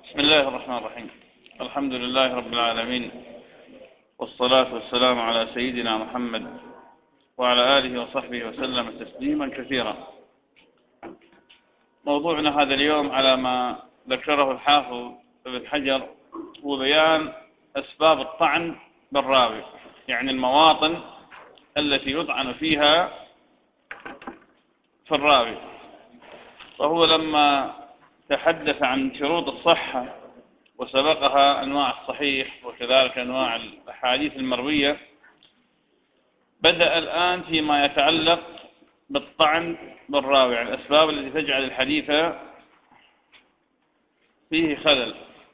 بسم الله الرحمن الرحيم. الحمد لله رب العالمين، والصلاة والسلام على سيدنا محمد وعلى آله وصحبه وسلم تسليما كثيرا. موضوعنا هذا اليوم على ما ذكره الحافظ ابن حجر هو بيان أسباب الطعن بالراوي، يعني المواطن التي يطعن فيها في الراوي. وهو لما تحدث عن شروط الصحة وسبقها أنواع الصحيح وكذلك أنواع الأحاديث المروية، بدأ الآن فيما يتعلق بالطعن بالراوي، يعني الأسباب التي تجعل الحديث فيه خلل.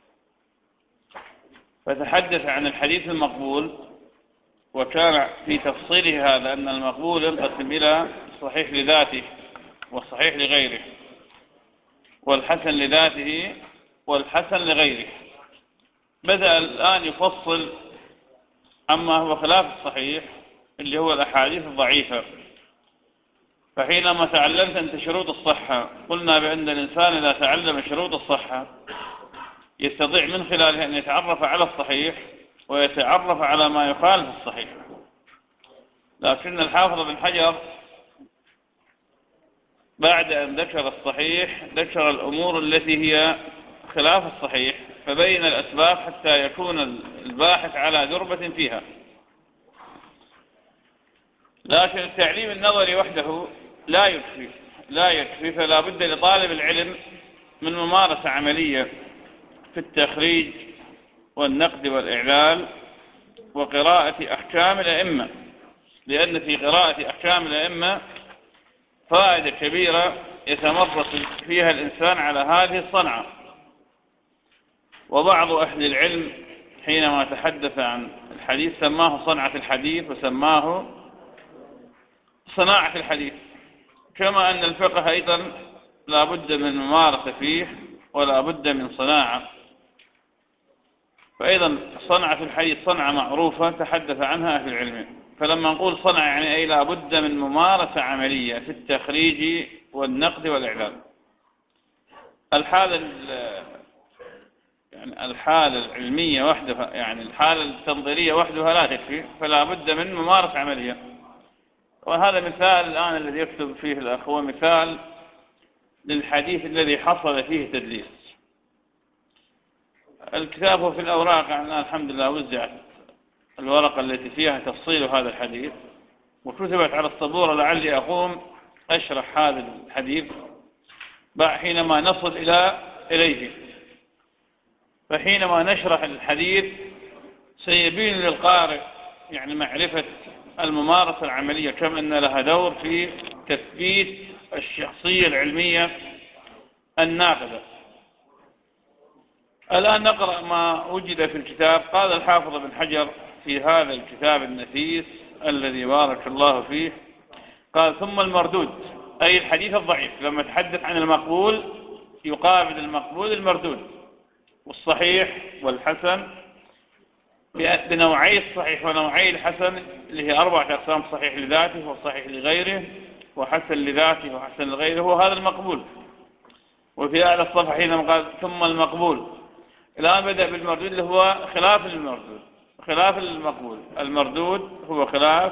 فتحدث عن الحديث المقبول، وكان في تفصيله هذا أن المقبول ينقسم إلى صحيح لذاته والصحيح لغيره، والحسن لذاته والحسن لغيره. بدأ الآن يفصل عما هو خلاف الصحيح اللي هو الأحاديث الضعيفة. فحينما تعلمت أنت شروط الصحة، قلنا بأن الإنسان إذا تعلم شروط الصحة يستطيع من خلالها أن يتعرف على الصحيح ويتعرف على ما يخالف الصحيح. لكن الحافظ بن حجر بعد أن ذكر الصحيح ذكر الأمور التي هي خلاف الصحيح، فبين الأسباب حتى يكون الباحث على دربة فيها. لكن التعليم النظري وحده لا يكفي، فلا بد لطالب العلم من ممارسة عملية في التخريج والنقد والإعلال وقراءة أحكام الأئمة، لأن في قراءة أحكام الأئمة فائدة كبيرة يتمرس فيها الإنسان على هذه الصنعة. وبعض أهل العلم حينما تحدث عن الحديث سماه صنعة الحديث وسماه صناعة الحديث، كما أن الفقه أيضا لا بد من ممارسة فيه ولا بد من صناعة. فأيضا صنعة الحديث صنعة معروفة تحدث عنها أهل العلم. فلما نقول صنعة يعني أي لا بد من ممارسة عملية في التخريج والنقد والإعلام. الحالة العلمية وحدها، يعني الحالة التنظيرية وحدها لا تكفي، فلا بد من ممارسة عملية. وهذا مثال الآن الذي يكتب فيه الأخ هو مثال للحديث الذي حصل فيه تدليس. الكتاب هو في الأوراق، يعني الحمد لله وزعت الورقة التي فيها تفصيل هذا الحديث وكتبت على السبورة، لعلي أقوم أشرح هذا الحديث حينما نصل إليه. فحينما نشرح الحديث سيبين للقارئ يعني معرفة الممارسة العملية كم أن لها دور في تثبيت الشخصية العلمية الناقدة. الآن نقرأ ما وجد في الكتاب. قال الحافظ بن حجر في هذا الكتاب النفيس الذي بارك الله فيه، قال: ثم المردود، أي الحديث الضعيف. لما تحدث عن المقبول يقابل المقبول المردود، والصحيح والحسن بنوعي الصحيح ونوعي الحسن اللي هي 4 أقسام: صحيح لذاته وصحيح لغيره وحسن لذاته وحسن لغيره، وهذا المقبول. وفي أعلى الصفحة حينما قال ثم المقبول، الآن بدأ بالمردود اللي هو خلاف المردود، خلاف المقبول. المردود هو خلاف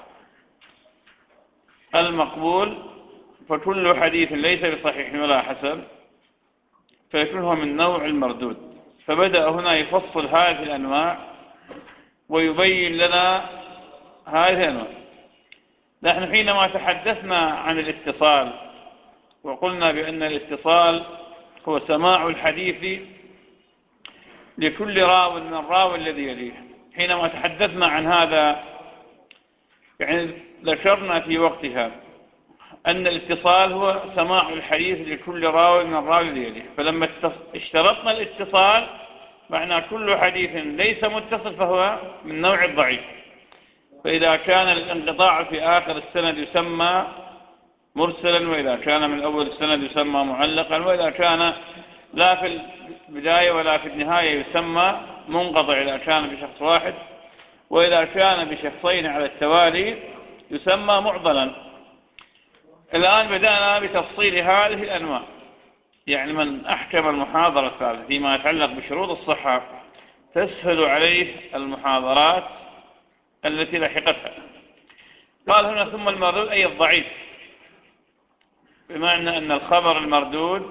المقبول، فكل حديث ليس بصحيح ولا حسن فيكون هو من نوع المردود. فبدأ هنا يفصل هذه الأنواع ويبين لنا هذه الأنواع. نحن حينما تحدثنا عن الاتصال وقلنا بأن الاتصال هو سماع الحديث لكل راو من الراوي الذي يليه، حينما تحدثنا عن هذا يعني ذكرنا في وقتها أن الاتصال هو سماع الحديث لكل راوي من الراوي الذي يليه. فلما اشترطنا الاتصال معنى كل حديث ليس متصل فهو من نوع الضعيف. فإذا كان الانقطاع في آخر السند يسمى مرسلا، وإذا كان من أول السند يسمى معلقا، وإذا كان لا في البداية ولا في النهاية يسمى منقطع إذا كان بشخص واحد، وإذا كان بشخصين على التوالي يسمى معضلا. الآن بدأنا بتفصيل هذه الأنواع. يعني من أحكم المحاضرة الثالثة فيما يتعلق بشروط الصحة تسهل عليه المحاضرات التي لحقتها. قال هنا ثم المردود أي الضعيف، بمعنى أن الخبر المردود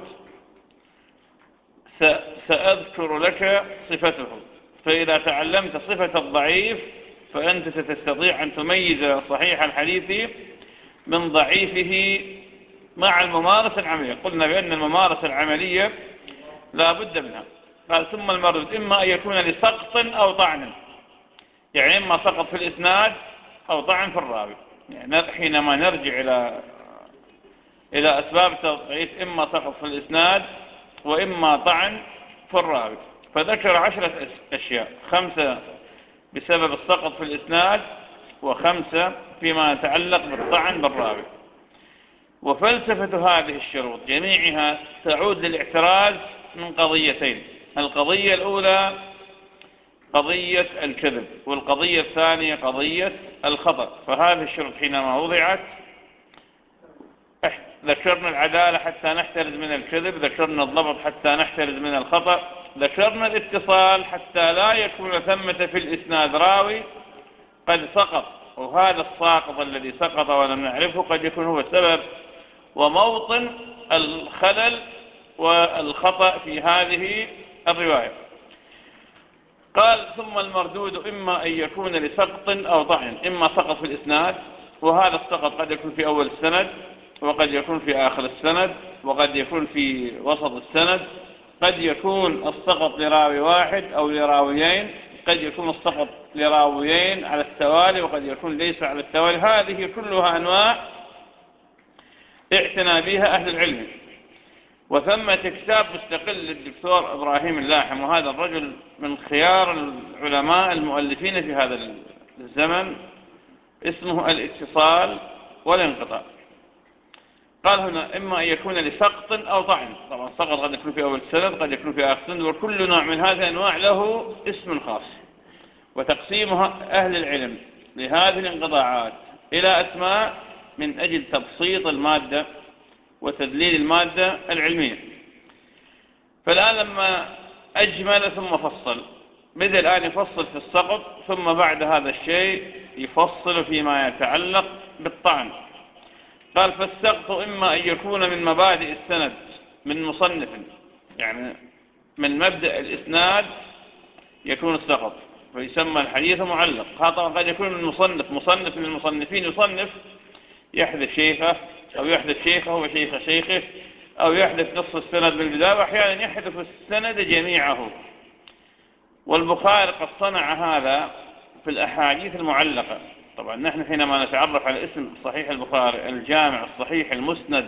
سأذكر لك صفته، فإذا تعلمت صفة الضعيف فأنت ستستطيع أن تميز صحيح الحديث من ضعيفه مع الممارسة العملية. قلنا بأن الممارسة العملية لا بد منها. قال ثم المردود إما أن يكون لسقط أو طعن، يعني إما سقط في الإسناد أو طعن في الراوي. يعني حينما نرجع إلى أسباب التضعيف إما سقط في الإسناد وإما طعن في الراوي، فذكر 10 أشياء، 5 بسبب السقط في الإسناد و5 فيما يتعلق بالطعن بالراوي. وفلسفة هذه الشروط جميعها تعود للاحتراز من قضيتين: القضية الأولى قضية الكذب، والقضية الثانية قضية الخطأ. فهذه الشروط حينما وضعت ذكرنا العدالة حتى نحترز من الكذب، ذكرنا الضبط حتى نحترز من الخطأ، ذكرنا الاتصال حتى لا يكون ثمة في الإسناد راوي قد سقط، وهذا الساقط الذي سقط ولم نعرفه قد يكون هو سبب وموطن الخلل والخطأ في هذه الرواية. قال ثم المردود إما أن يكون لسقط أو طعن، إما سقط في الإسناد، وهذا السقط قد يكون في أول السند وقد يكون في آخر السند وقد يكون في وسط السند، قد يكون السقط لراوي واحد أو لراويين، قد يكون السقط لراويين على التوالي وقد يكون ليس على التوالي. هذه كلها أنواع اعتنى بها أهل العلم. وثمة كتاب مستقل للدكتور إبراهيم اللاحم، وهذا الرجل من خيار العلماء المؤلفين في هذا الزمن، اسمه الاتصال والانقطاع. قال هنا إما أن يكون لسقط أو طعن، طبعا سقط قد يكون في أول السند قد يكون في آخر السند، وكل نوع من هذه الأنواع له اسم خاص. وتقسيمها أهل العلم لهذه الانقطاعات إلى أسماء من أجل تبسيط المادة وتدليل المادة العلمية. فالآن لما أجمل ثم فصل، بدأ الآن يفصل في السقط، ثم بعد هذا الشيء يفصل فيما يتعلق بالطعن. قال فالسقط إما أن يكون من مبادئ السند من مصنف، يعني من مبدأ الإسناد يكون السقط فيسمى الحديث معلق. هذا طبعا قد يكون من مصنف من المصنفين يصنف يحدث شيخه أو يحدث شيخه وشيخ شيخه، أو يحدث نصف السند من البداية، وأحيانا يحدث السند جميعه. والبخاري قد صنع هذا في الأحاديث المعلقة. طبعا نحن حينما نتعرف على اسم صحيح البخاري: الجامع الصحيح المسند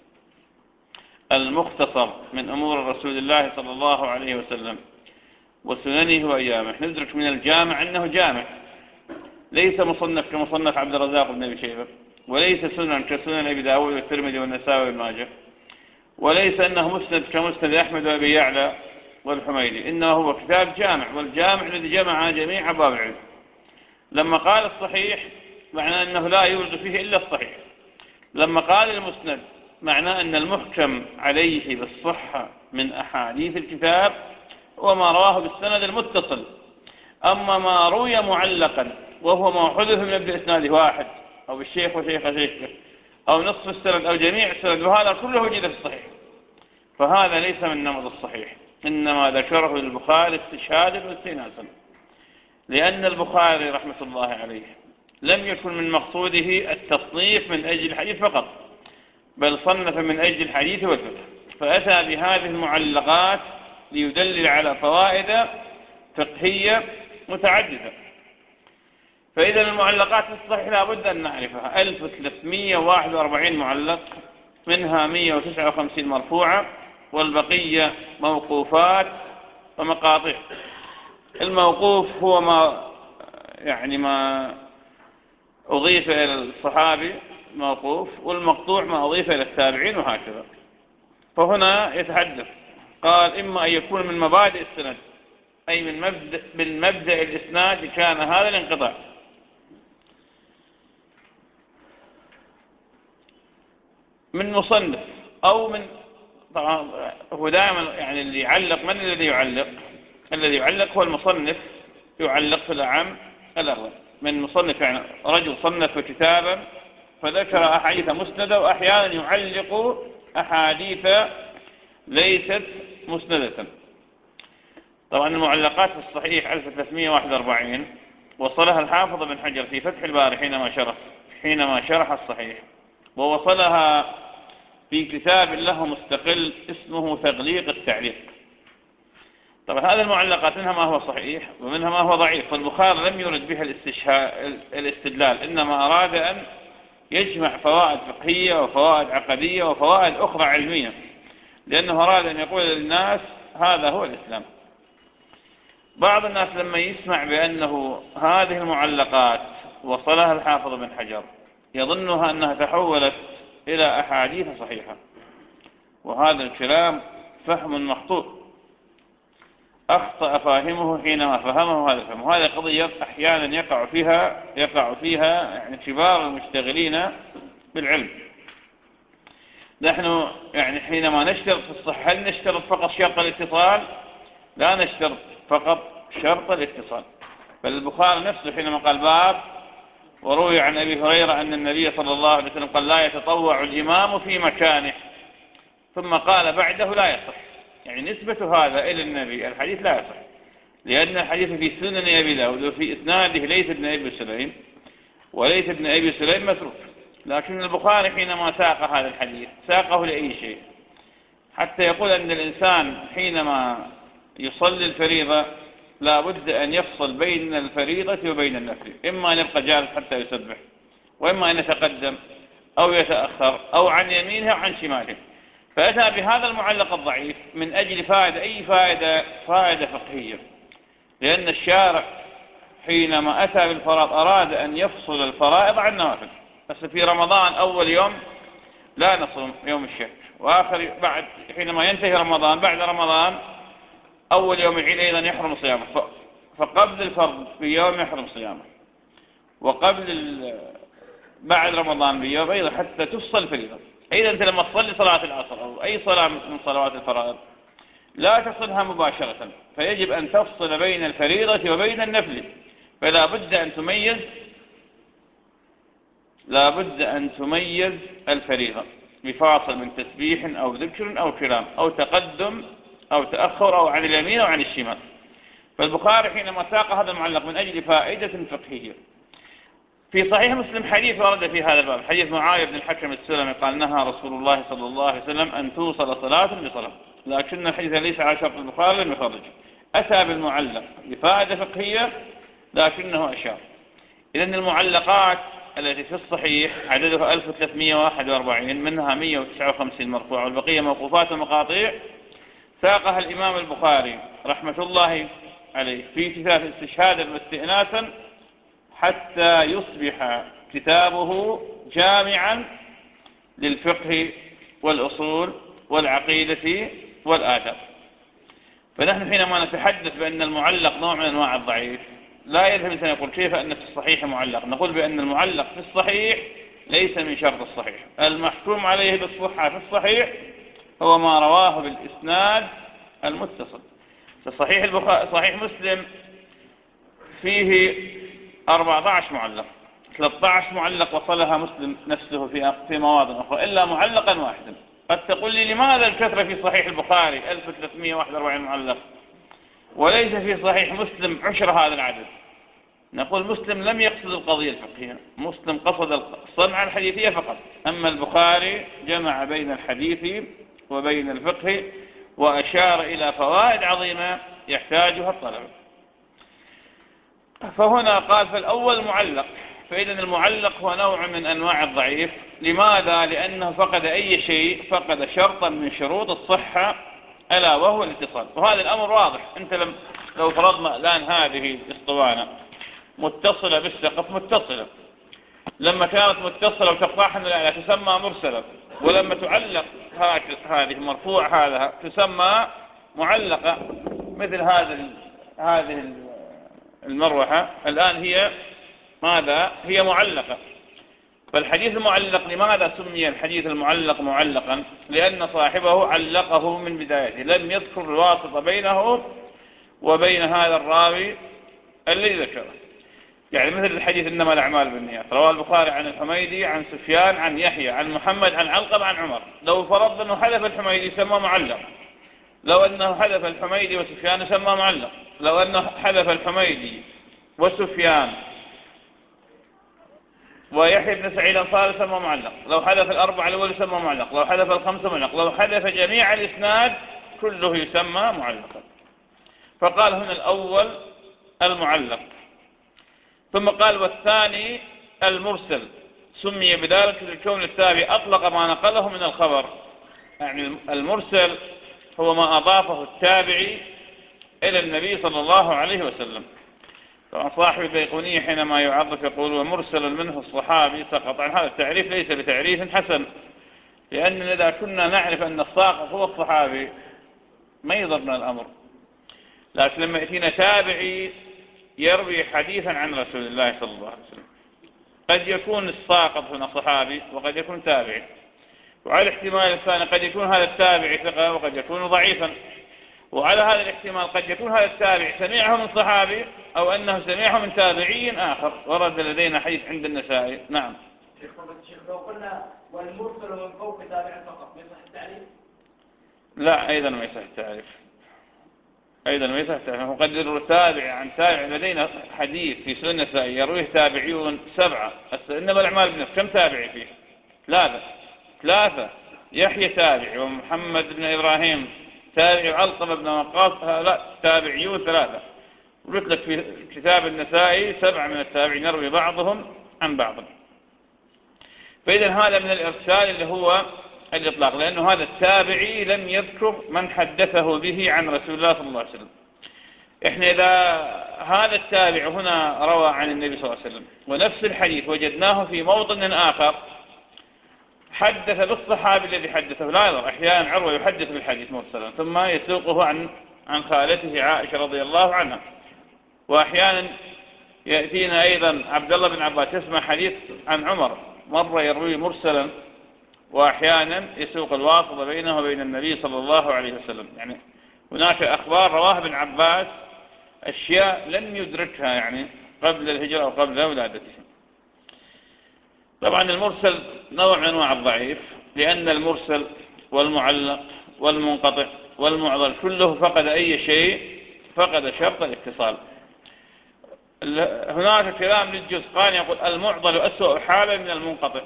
المختصر من أمور رسول الله صلى الله عليه وسلم وسننه وأيامه، ندرك من الجامع أنه جامع، ليس مصنف كمصنف عبد الرزاق بن أبي شيبة، وليس سنن كسنن أبي داود والترمذي والنسائي وابن ماجه، وليس أنه مسند كمسند أحمد وأبي يعلى والحميدي، إنه هو كتاب جامع، والجامع الذي جمع جميع أبواب العلم. لما قال الصحيح معناه أنه لا يوجد فيه إلا الصحيح. لما قال المسند معناه أن المحكم عليه بالصحة من أحاديث الكتاب وما رواه بالسند المتصل. أما ما روي معلقا وهو ما حدث من ابن إسناد واحد أو الشيخ وشيخ شيخه أو نصف السند أو جميع السند، وهذا كله وجد في الصحيح، فهذا ليس من نمط الصحيح، إنما ذكره البخاري استشهادا واستئناسا، لأن البخاري رحمة الله عليه لم يكن من مقصوده التصنيف من أجل الحديث فقط، بل صنف من أجل الحديث والفقه، فأتى بهذه المعلقات ليدلل على فوائد فقهية متعددة. فإذا المعلقات في الصحيح لا بد أن نعرفها: 1341 معلق، منها 159 مرفوعة، والبقية موقوفات ومقاطع. الموقوف هو ما أضيف إلى الصحابي موقوف، والمقطوع ما أضيف إلى التابعين، وهكذا. فهنا يتحدث قال إما أن يكون من مبادئ السند، أي من مبدأ الإسناد كان هذا الانقطاع، من مصنف أو من طبعا هو دائما يعني اللي يعلق، من الذي يعلق؟ الذي يعلق هو المصنف، يعلق في الأعم الأغلب من مصنف، يعني رجل صنف كتابا فذكر أحاديث مسندة، وأحيانا يعلق أحاديث ليست مسندة. طبعا المعلقات في الصحيح 1341 وصلها الحافظ بن حجر في فتح الباري حينما شرح الصحيح، ووصلها في كتاب له مستقل اسمه تغليق التعليق. طبعا هذه المعلقات منها ما هو صحيح ومنها ما هو ضعيف، فالبخاري لم يرد بها الاستدلال، إنما أراد أن يجمع فوائد فقهية وفوائد عقدية وفوائد أخرى علمية، لأنه أراد أن يقول للناس هذا هو الإسلام. بعض الناس لما يسمع بأنه هذه المعلقات وصلها الحافظ بن حجر يظنها أنها تحولت إلى أحاديث صحيحة، وهذا الكلام فهم مخطوط، أخطأ فاهمه حينما فهمه هذا الفهم. وهذه قضية أحيانا يقع فيها يعني كبار المشتغلين بالعلم. نحن يعني حينما نشترط في الصحة، هل نشترط فقط شرط الاتصال؟ لا نشترط فقط شرط الاتصال. بل البخاري نفسه حينما قال باب، وروي عن أبي هريرة أن النبي صلى الله عليه وسلم قال لا يتطوع الإمام في مكانه، ثم قال بعده لا يصح، يعني نسبة هذا إلى النبي الحديث لا يصح، لأن الحديث في سنن أبي داود وفي إسناده ليث بن أبي سليم، وليث بن أبي سليم متروك. لكن البخاري حينما ساق هذا الحديث ساقه لأي شيء؟ حتى يقول أن الإنسان حينما يصلي الفريضة لا بد أن يفصل بين الفريضة وبين النفل، إما أن يبقى جالس حتى يسبح، وإما أن يتقدم أو يتأخر أو عن يمينه أو عن شماله. فأتى بهذا المعلق الضعيف من أجل فائدة فقهية، لأن الشارع حينما أتى بالفرائض أراد أن يفصل الفرائض عن النوافل. بس في رمضان أول يوم لا نصوم يوم الشك، وآخر بعد حينما ينتهي رمضان بعد رمضان أول يوم العيد أيضا يحرم صيامه، فقبل الفرض بيوم يحرم صيامه، بعد رمضان بيوم أيضا حتى تفصل الفريضة. إذا أنت لما تصلي صلاة العصر أو أي صلاة من صلوات الفرائض لا تصلها مباشرة، فيجب أن تفصل بين الفريضة وبين النفل، فلا بد أن تميز الفريضة بفاصل من تسبيح أو ذكر أو كلام أو تقدم أو تأخر أو عن اليمين أو عن الشمال. فالبخاري حينما ساق هذا المعلق من أجل فائدة فقهية. في صحيح مسلم حديث ورد في هذا الباب، حديث معاوية بن الحكم السلمي قال نهى رسول الله صلى الله عليه وسلم أن توصل صلاة بصلاة، لكن الحديث ليس على شرط البخاري لم يخرج. أتى بالمعلق لفائدة فقهية لكنه أشار. إذن المعلقات التي في الصحيح عددها 1341، منها 159 مرفوع والبقية موقوفات ومقاطيع، ساقها الإمام البخاري رحمة الله عليه في كتاب استشهادا واستئناسا حتى يصبح كتابه جامعا للفقه والأصول والعقيدة والآداب. فنحن حينما نتحدث بأن المعلق نوع من أنواع الضعيف لا يذهب الإنسان يقول كيف أن في الصحيح معلق، نقول بأن المعلق في الصحيح ليس من شرط الصحيح. المحكوم عليه بالصحة في الصحيح هو ما رواه بالإسناد المتصل. صحيح مسلم فيه 14 معلق، 13 معلق وصلها مسلم نفسه في مواضع أخرى إلا معلقا واحدا. قد تقول لي لماذا الكثرة في صحيح البخاري 1341 معلق وليس في صحيح مسلم عشر هذا العدد؟ نقول مسلم لم يقصد القضية الفقهية، مسلم قصد الصنعة الحديثية فقط، أما البخاري جمع بين الحديث وبين الفقه وأشار إلى فوائد عظيمة يحتاجها الطلبة. فهنا قال فالأول معلق، فإذا المعلق هو نوع من أنواع الضعيف. لماذا؟ لأنه فقد أي شيء، فقد شرطا من شروط الصحة ألا وهو الاتصال. وهذا الأمر واضح. أنت لو فرضنا الآن هذه الاسطوانة متصلة بالسقف متصلة، لما كانت متصلة وتقطعها من الأعلى تسمى مرسلة، ولما تعلق هذه مرفوع هذا تسمى معلقة. مثل هذه المروحة الآن هي ماذا؟ هي معلقة. فالحديث المعلق لماذا سمي الحديث المعلق معلقا؟ لأن صاحبه علقه من بدايته، لم يذكر الواسطة بينه وبين هذا الراوي الذي ذكره. يعني مثل الحديث إنما الأعمال بالنيات، رواه البخاري عن الحميدي عن سفيان عن يحيى عن محمد عن علقمة عن عمر. لو فرضنا أنه حذف الحميدي سمى معلق، لو أنه حذف الحميدي وسفيان سمى معلق، لو أنه حذف الحميدي وسفيان ويحيى بن سعيد الأنصاري سمى معلق، لو حذف الأربعة الأول يسمى معلق، لو حذف الخمسة معلق، لو حذف جميع الإسناد كله يسمى معلقا. فقال هنا الأول المعلق، ثم قال والثاني المرسل، سمي بذلك لكون التابع أطلق ما نقله من الخبر. يعني المرسل هو ما أضافه التابعي إلى النبي صلى الله عليه وسلم. طبعا صاحب البيقونية حينما يعرف يقول ومرسل منه الصحابي سقط. عن هذا التعريف ليس بتعريف حسن، لأن إذا كنا نعرف أن الساقط هو الصحابي ما يضرنا الأمر. لكن لما يأتينا تابعي يروي حديثا عن رسول الله صلى الله عليه وسلم، قد يكون الساقط هنا صحابي وقد يكون تابعي، وعلى الاحتمال الثاني قد يكون هذا التابعي ثقة وقد يكون ضعيفا، وعلى هذا الاحتمال قد يكون هذا التابع سمعه من صحابي أو أنه سمعه من تابعي آخر. ورد لدينا حديث عند النسائي. نعم. شيخ لو قلنا والمرسل من فوق تابع فقط يصح التعريف؟ لا، أيضا ما يصح التعريف، أيضا ما يصح التعريف. وقد يروي تابع عن تابع. لدينا حديث في سنن النسائي يرويه تابعيون 7. إنما الأعمال بالنيات كم تابعي فيه؟ ثلاثة. يحيى تابعي ومحمد بن إبراهيم تابعي وعلقمة بن وقاص لا تابعيون 3. قلت لك في كتاب النسائي 7 من التابعين يروي بعضهم عن بعض. فإذا هذا من الإرسال اللي هو الإطلاق، لأنه هذا التابعي لم يذكر من حدثه به عن رسول الله صلى الله عليه وسلم. إحنا إذا هذا التابع هنا روى عن النبي صلى الله عليه وسلم ونفس الحديث وجدناه في موطن آخر حدث بالصحابي الذي حدثه، لا يضر. أحيانا عروة يحدث بالحديث مرسلا ثم يسوقه عن خالته عائشة رضي الله عنها، وأحيانا يأتينا أيضا عبد الله بن عباس يسمع حديث عن عمر مرة يروي مرسلا، وأحيانا يسوق الواسطة بينه وبين النبي صلى الله عليه وسلم. يعني هناك أخبار رواها ابن عباس أشياء لم يدركها يعني قبل الهجرة أو قبل ولادته. طبعا المرسل نوع من أنواع الضعيف، لأن المرسل والمعلق والمنقطع والمعضل كله فقد أي شيء، فقد شرط الاتصال. هناك كلام للجزقاني يقول المعضل أسوأ حالا من المنقطع،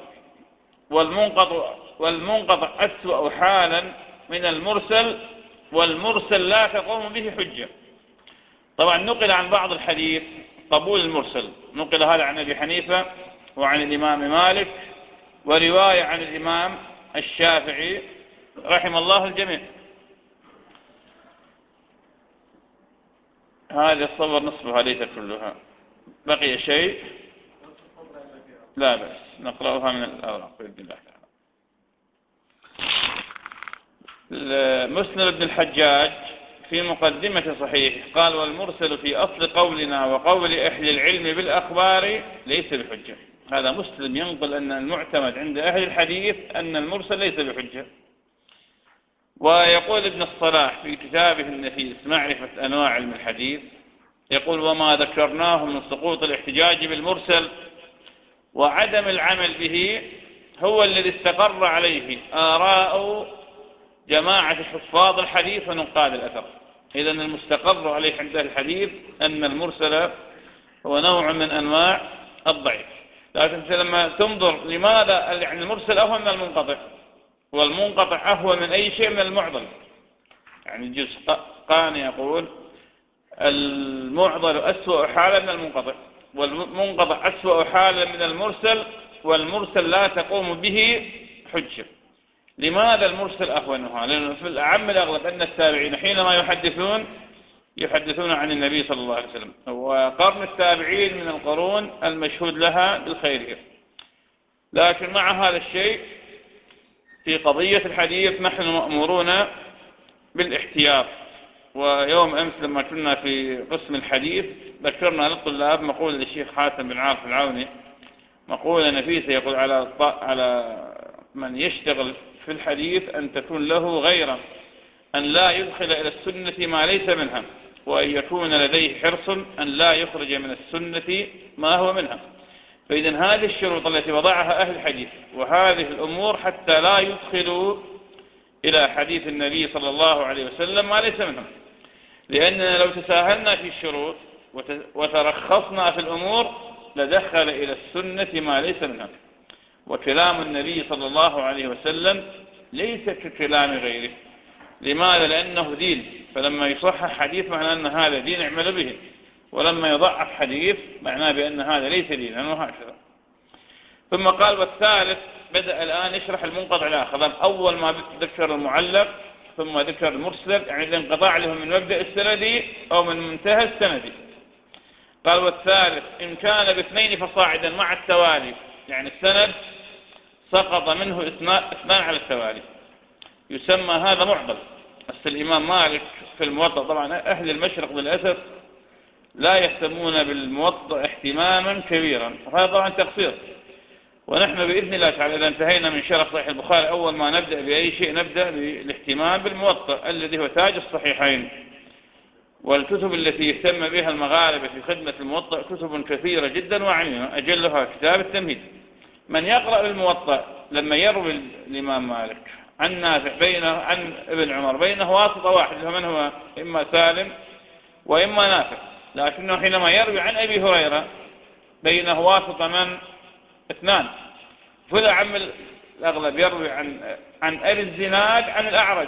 والمنقطع أسوأ حالا من المرسل، والمرسل لا تقوم به حجة. طبعا نقل عن بعض الحديث قبول المرسل، نقل هذا عن أبي حنيفة وعن الإمام مالك، ورواية عن الإمام الشافعي رحم الله الجميع. هذه الصور نصفها ليس كلها. بقي شيء؟ لا بأس نقرأها من الأوراق بإذن الله تعالى. مسند بن الحجاج في مقدمة صحيح قال والمرسل في أصل قولنا وقول أهل العلم بالأخبار ليس بحجة. هذا مسلم ينقل أن المعتمد عند أهل الحديث أن المرسل ليس بحجة. ويقول ابن الصلاح في كتابه النفيس معرفة أنواع علم الحديث يقول وما ذكرناه من سقوط الاحتجاج بالمرسل وعدم العمل به هو الذي استقر عليه آراء جماعة حفاظ الحديث ونقاد الأثر. إذن المستقر عليه عند الحديث أن المرسل هو نوع من أنواع الضعيف. لكن لما تنظر لماذا يعني المرسل أهون من المنقطع، والمنقطع أهون من أي شيء من المعضل. يعني الجزء قان يقول المعضل أسوأ حالا من المنقطع، والمنقطع أسوأ حالا من المرسل، والمرسل لا تقوم به حجة. لماذا المرسل أهونها؟ لأنه في الأعم الأغلب أن التابعين حينما يحدثون عن النبي صلى الله عليه وسلم، وقرن التابعين من القرون المشهود لها بالخير. لكن مع هذا الشيء في قضية الحديث نحن مأمورون بالاحتياط. ويوم أمس لما كنا في قسم الحديث ذكرنا للطلاب مقولة للشيخ حاتم بن عارف العوني مقولة نفيسة، يقول على من يشتغل في الحديث أن تكون له غيرة، أن لا يدخل إلى السنة ما ليس منها، وأن يكون لديه حرص أن لا يخرج من السنة ما هو منها. فإذن هذه الشروط التي وضعها أهل الحديث وهذه الأمور حتى لا يدخلوا إلى حديث النبي صلى الله عليه وسلم ما ليس منهم، لأننا لو تساهلنا في الشروط وترخصنا في الأمور لدخل إلى السنة ما ليس منها. وكلام النبي صلى الله عليه وسلم ليس ككلام غيره. لماذا؟ لأنه دين، فلما يصحح حديث معناه أن هذا دين اعمل به، ولما يضعف حديث معناه بأن هذا ليس دينا، وهكذا. ثم قال والثالث، بدأ الآن يشرح المنقطع الآخر. أول ما ذكر المعلق ثم ذكر المرسل، يعني الانقطاع لهم من مبدأ السندي أو من منتهى السندي. قال والثالث إن كان باثنين فصاعدا مع التوالي، يعني السند سقط منه اثنان على التوالي، يسمى هذا معضل. الإمام مالك في الموطأ، طبعا أهل المشرق للأسف لا يهتمون بالموطأ اهتماما كبيرا، وهذا طبعا تقصير. ونحن بإذن الله تعالى إذا انتهينا من شرح صحيح البخاري أول ما نبدأ بأي شيء نبدأ بالاهتمام بالموطأ الذي هو تاج الصحيحين. والكتب التي يهتم بها المغاربة في خدمة الموطأ كتب كثيرة جدا وعميمة، أجلها كتاب التمهيد. من يقرأ الموطأ لما يروي الإمام مالك عن نافع عن ابن عمر بينه واسطة واحد، من هو إما سالم وإما نافع، لكنه حينما يروي عن أبي هريرة بينه واسطة من؟ اثنان. فلا عم الأغلب يروي عن أبي الزناد عن الأعرج.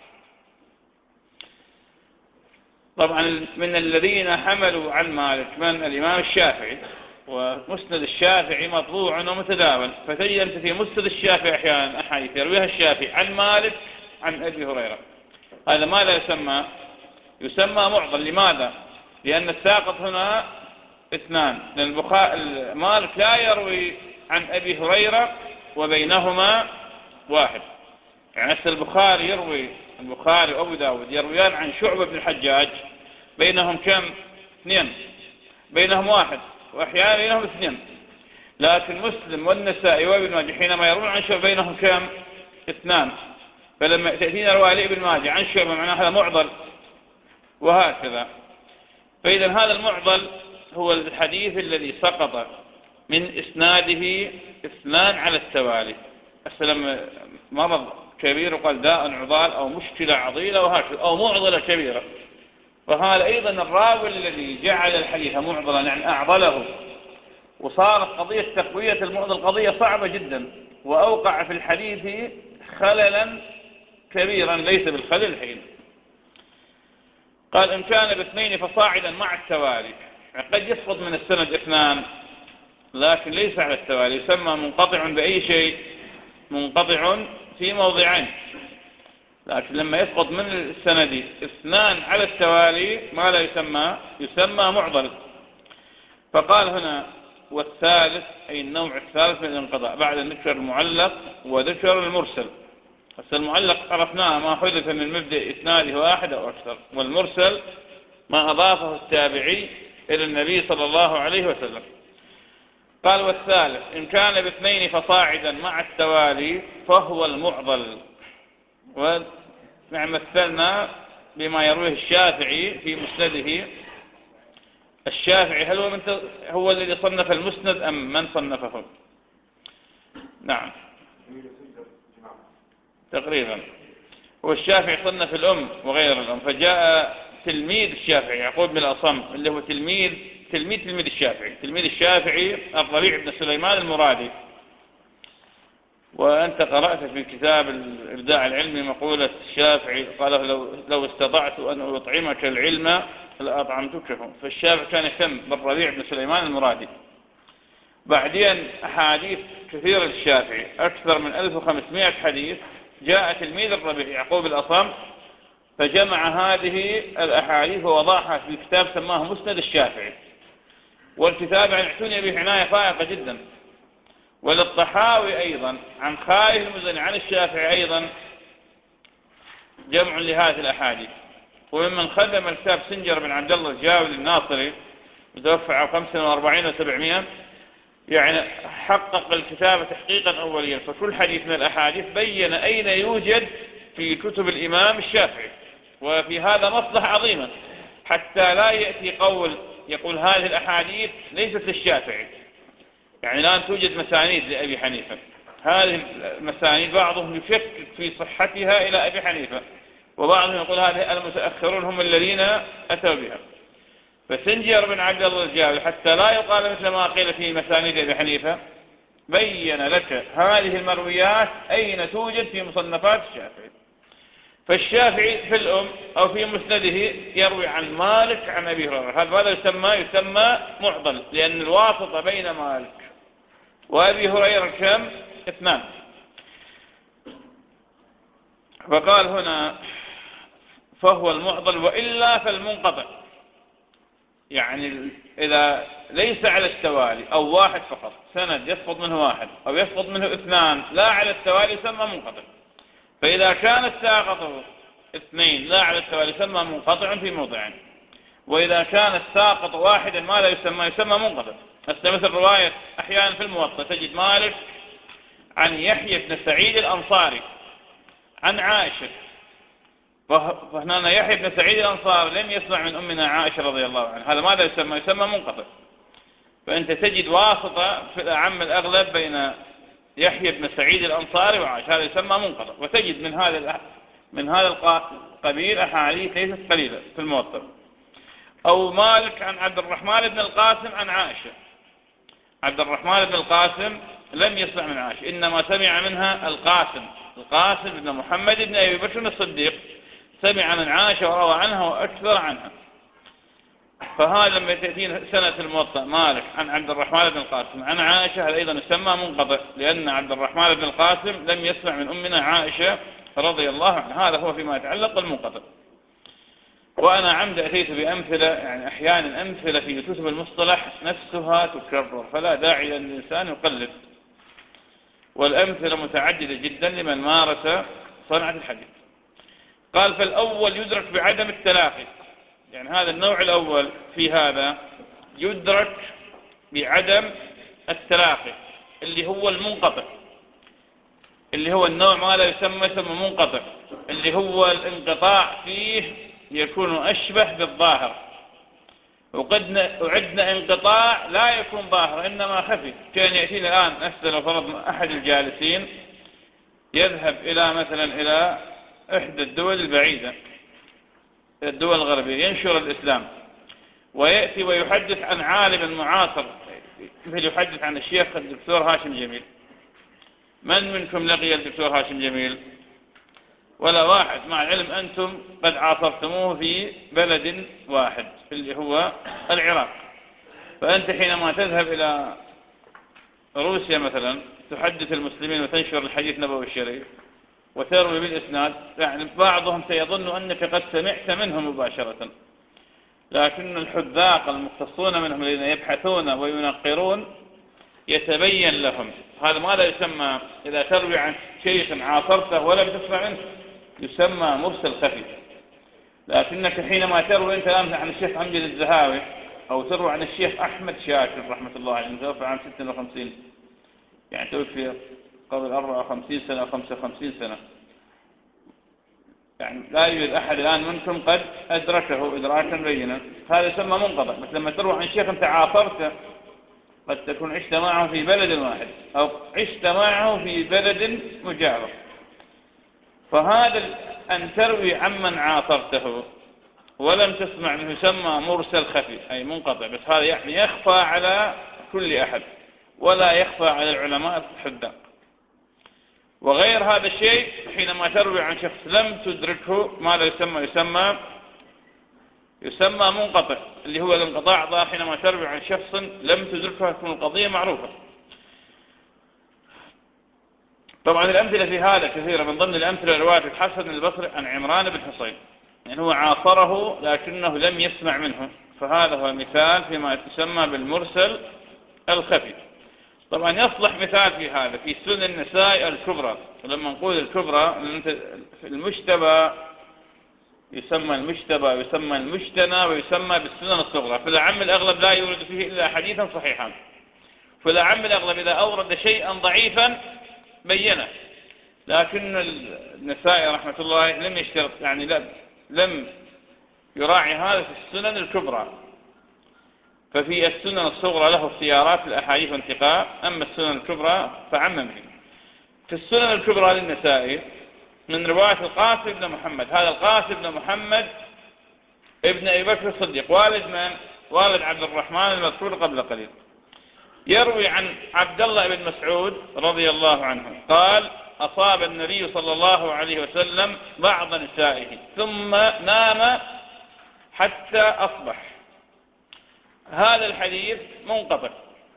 طبعا من الذين حملوا عن مالك من؟ الإمام الشافعي، ومسند الشافعي مطبوع ومتداول، فتجد أنت في مسند الشافعي أحيانا أحاديث يرويها الشافعي عن مالك عن أبي هريرة. هذا ماذا يسمى؟ يسمى معضل. لماذا؟ لأن الساقط هنا اثنان، لأن مالك لا يروي عن أبي هريرة وبينهما واحد. يعني البخاري وأبو داود يرويان عن شعبة بن الحجاج، بينهم كم؟ اثنين، بينهم واحد، وأحيانا بينهم اثنين. لكن مسلم والنسائي وابن ماجه حينما يروون عن شعبة بينهم كم؟ اثنان. فلما تأتينا رواية ابن ماجه عن شعبة معناه هذا معضل، وهكذا. فإذا هذا المعضل هو الحديث الذي سقط من إسناده اثنان على التوالي. السلام مرض كبير وقال داء عضال أو مشكلة عضيلة وهكذا، أو معضلة كبيرة. وهذا أيضا الراوي الذي جعل الحديث معضلا، يعني أعضله، وصارت قضية تقوية المعضل قضية صعبة جدا، وأوقع في الحديث خللا كبيرا ليس بالخلل الحين. قال إن كان باثنين فصاعدا مع التوالي، يعني قد يسقط من السند اثنان لكن ليس على التوالي، يسمى منقطع بأي شيء؟ منقطع في موضعين. لكن لما يسقط من السند اثنان على التوالي ما لا يسمى معضل. فقال هنا والثالث، أي النوع الثالث من الانقطاع، بعد ذكر المعلق وذكر المرسل. المعلق عرفناه ما حدث من مبدأ إسناده واحد أو أكثر، والمرسل ما أضافه التابعي إلى النبي صلى الله عليه وسلم. قال والثالث إن كان باثنين فصاعدا مع التوالي فهو المعضل. ومثلنا بما يرويه الشافعي في مسنده. الشافعي هل هو الذي صنف المسند أم من صنفه؟ نعم تقريبا. هو الشافعي صنف الأم وغير الأم، فجاء تلميذ الشافعي يعقوب بن الأصم اللي هو تلميذ الشافعي، تلميذ الشافعي الربيع بن سليمان المرادي. وأنت قرأت في كتاب الإبداع العلمي مقولة الشافعي قال لو استطعت أن أطعمك العلم لأطعمتكه. فالشافعي كان يهتم بالربيع بن سليمان المرادي. بعدين أحاديث كثيرة للشافعي أكثر من 1500 حديث، جاء تلميذ الربيع يعقوب الأصم فجمع هذه الأحاديث ووضعها في كتاب سماه مسند الشافعي. والكتاب اعتني به عناية فائقة جدا. وللطحاوي أيضا عن خالد المزني عن الشافعي أيضا جمع لهذه الأحاديث. وممن خدم الكتاب سنجر بن عبد الله الجاولي الناصري متوفى 45 و700، يعني حقق الكتابة تحقيقا أوليا، فكل حديث من الأحاديث بين أين يوجد في كتب الإمام الشافعي، وفي هذا مصلحة عظيمة حتى لا يأتي قول يقول هذه الأحاديث ليست للشافعي، يعني الآن توجد مسانيد لأبي حنيفة، هذه المسانيد بعضهم يشكك في صحتها إلى أبي حنيفة، وبعضهم يقول هذه المتأخرون هم الذين أتوا بها. فسنجر بن عبد الله الجابر حتى لا يقال مثل ما قيل في مسانيد أبي حنيفة بين لك هذه المرويات أين توجد في مصنفات الشافعي. فالشافعي في الأم أو في مسنده يروي عن مالك عن أبي هريرة، هذا ماذا يسمى معضل، لأن الواسطة بين مالك وأبي هريرة كم؟ 2. فقال هنا فهو المعضل، وإلا فالمنقطع، يعني إذا ليس على التوالي أو واحد فقط سند يسقط منه واحد أو يسقط منه 2 لا على التوالي يسمى منقطع. فإذا كان الساقط 2 لا على التوالي يسمى منقطع في موضعين، وإذا كان الساقط واحدا ما لا يسمى منقطع. مثل رواية أحيانا في الموطأ تجد مالك عن يحيى بن سعيد الأنصاري عن عائشة، فهنا يحيى بن سعيد الأنصاري لم يسمع من أمنا عائشة رضي الله عنها، هذا ماذا يسمى منقطع. فأنت تجد واسطة في الأعم الأغلب بين يحيى بن سعيد الأنصاري وعائشة، هذا يسمى منقطع. وتجد من هذا القبيل أحاديث ليست قليلة في الموطأ. أو مالك عن عبد الرحمن بن القاسم عن عائشة، عبد الرحمن بن القاسم لم يسمع من عائشة، إنما سمع منها القاسم بن محمد بن أبي بكر الصديق، سمع من عائشة وروى عنها وأكثر عنها. فهذا لما تأتينا سنة الموطأ مالك عن عبد الرحمن بن القاسم عن عائشة، هذا أيضا يسمى منقطع، لأن عبد الرحمن بن القاسم لم يسمع من أمنا عائشة رضي الله عنها. هذا هو فيما يتعلق بالمنقطع. وأنا عمد أتيت بأمثلة، يعني أحيانا أمثلة في كتب المصطلح نفسها تكرر، فلا داعي لأن الإنسان يقلد، والأمثلة متعددة جدا لمن مارس صنعة الحديث. قال فالأول يدرك بعدم التلاقي، يعني هذا النوع الأول في هذا يدرك بعدم التلاقي اللي هو المنقطع، اللي هو النوع ما لا يسمى منقطع، اللي هو الانقطاع فيه يكون أشبه بالظاهر، وقد أعدنا انقطاع لا يكون ظاهر إنما خفي. كان يأتينا الآن نفس لو فرضنا أحد الجالسين يذهب إلى مثلا إلى إحدى الدول البعيدة، الدول الغربية، ينشر الإسلام، ويأتي ويحدث عن عالم معاصر، مثل يحدث عن الشيخ الدكتور هاشم جميل. من منكم لقي الدكتور هاشم جميل؟ ولا واحد، مع العلم أنتم قد عاصرتموه في بلد واحد اللي هو العراق. فأنت حينما تذهب إلى روسيا مثلا تحدث المسلمين وتنشر الحديث النبوي الشريف وتروي بالإسناد، يعني بعضهم سيظن أنك قد سمعت منهم مباشرة، لكن الحذاق المختصون منهم الذين يبحثون وينقرون يتبين لهم. هذا ماذا يسمى إذا تروي عن شيخ عاصرته ولم تسمع منه؟ يسمى مرسل خفي. لكنك حينما تروي أنت الآن عن الشيخ أمجد الزهاوي أو تروي عن الشيخ أحمد شاكر رحمة الله عليه متوفى عام 56، يعني توفي قبل 54 سنة أو 55 سنة، يعني لا يوجد أحد الآن منكم قد أدركه إدراكا بينا، هذا يسمى منقطع. بس لما تروي عن شيخ أنت عاصرته، قد تكون عشت معه في بلد واحد أو عشت معه في بلد مجاور، فهذا أن تروي عمن عاصرته ولم تسمع منه يسمى مرسل خفي أي منقطع. بس هذا يعني يخفى على كل أحد ولا يخفى على العلماء الحذاق. وغير هذا الشيء حينما تروي عن شخص لم تدركه ماذا يسمى منقطع، اللي هو الانقطاع ظاهر. حينما تروي عن شخص لم تدركه تكون القضية معروفة. طبعا الأمثلة في هذا كثيرة، من ضمن الأمثلة رواية الحسن البصري عن عمران بن حصين، يعني هو عاصره لكنه لم يسمع منه، فهذا هو مثال فيما يسمى بالمرسل الخفي. طبعا يصلح مثال في هذا في سنن النساء الكبرى. ولما نقول الكبرى المجتبى يسمى المجتبى ويسمى المجتنى ويسمى بالسنن الصغرى، في العام الأغلب لا يورد فيه إلا حديثا صحيحا. فالأعم الأغلب إذا أورد شيئا ضعيفا بينه، لكن النسائي رحمة الله لم يشترط، يعني لم يراعي هذا في السنن الكبرى. ففي السنن الصغرى له اختيارات الأحاديث وانتقاء، أما السنن الكبرى فعمم فيه. في السنن الكبرى للنسائي من رواية القاسم بن محمد، هذا القاسم بن محمد ابن أبي بكر الصديق والد من؟ والد عبد الرحمن المذكور قبل قليل، يروي عن عبد الله بن مسعود رضي الله عنه قال: أصاب النبي صلى الله عليه وسلم بعض نسائه ثم نام حتى أصبح. هذا الحديث منقطع.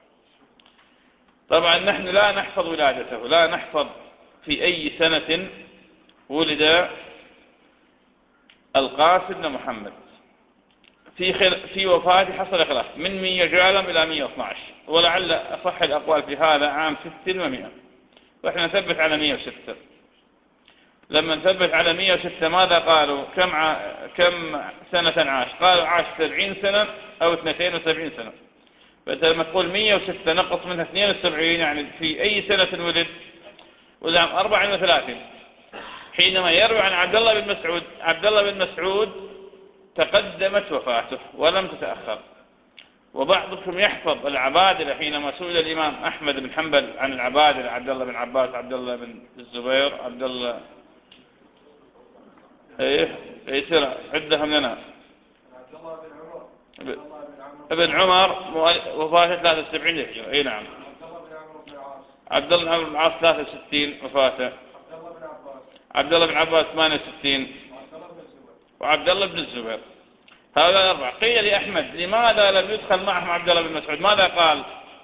طبعا نحن لا نحفظ ولادته، لا نحفظ في أي سنة ولد القاسم بن محمد. في وفاته حصل خلاف من 100 جالم إلى 112، ولعل أصح الأقوال في هذا عام 600، وإحنا نثبت على 106. لما نثبت على 106 ماذا قالوا؟ كم سنة عاش؟ قالوا عاش 70 سنة أو 72 سنة. فأنت لما تقول 106 نقص منها 72، يعني في أي سنة ولد؟ ولد عام 34. حينما يروي عن عبد الله بن مسعود، عبد الله بن مسعود تقدمت وفاته ولم تتأخر. وبعضكم يحفظ العبادلة، حينما سئل الإمام أحمد بن حنبل عن العبادلة، عبد الله بن عباس، عبد الله بن الزبير، عبد الله يصير عدهم لنا. ابن عمر وفاته 73 هجرة. اي نعم. عبد الله بن عمرو بن العاص 63 وفاته. عبد الله بن عباس 68. وعبد الله بن الزبير. هذا أربعة. قيل لأحمد لماذا لم يدخل معهم عبد الله بن مسعود؟ ماذا قال؟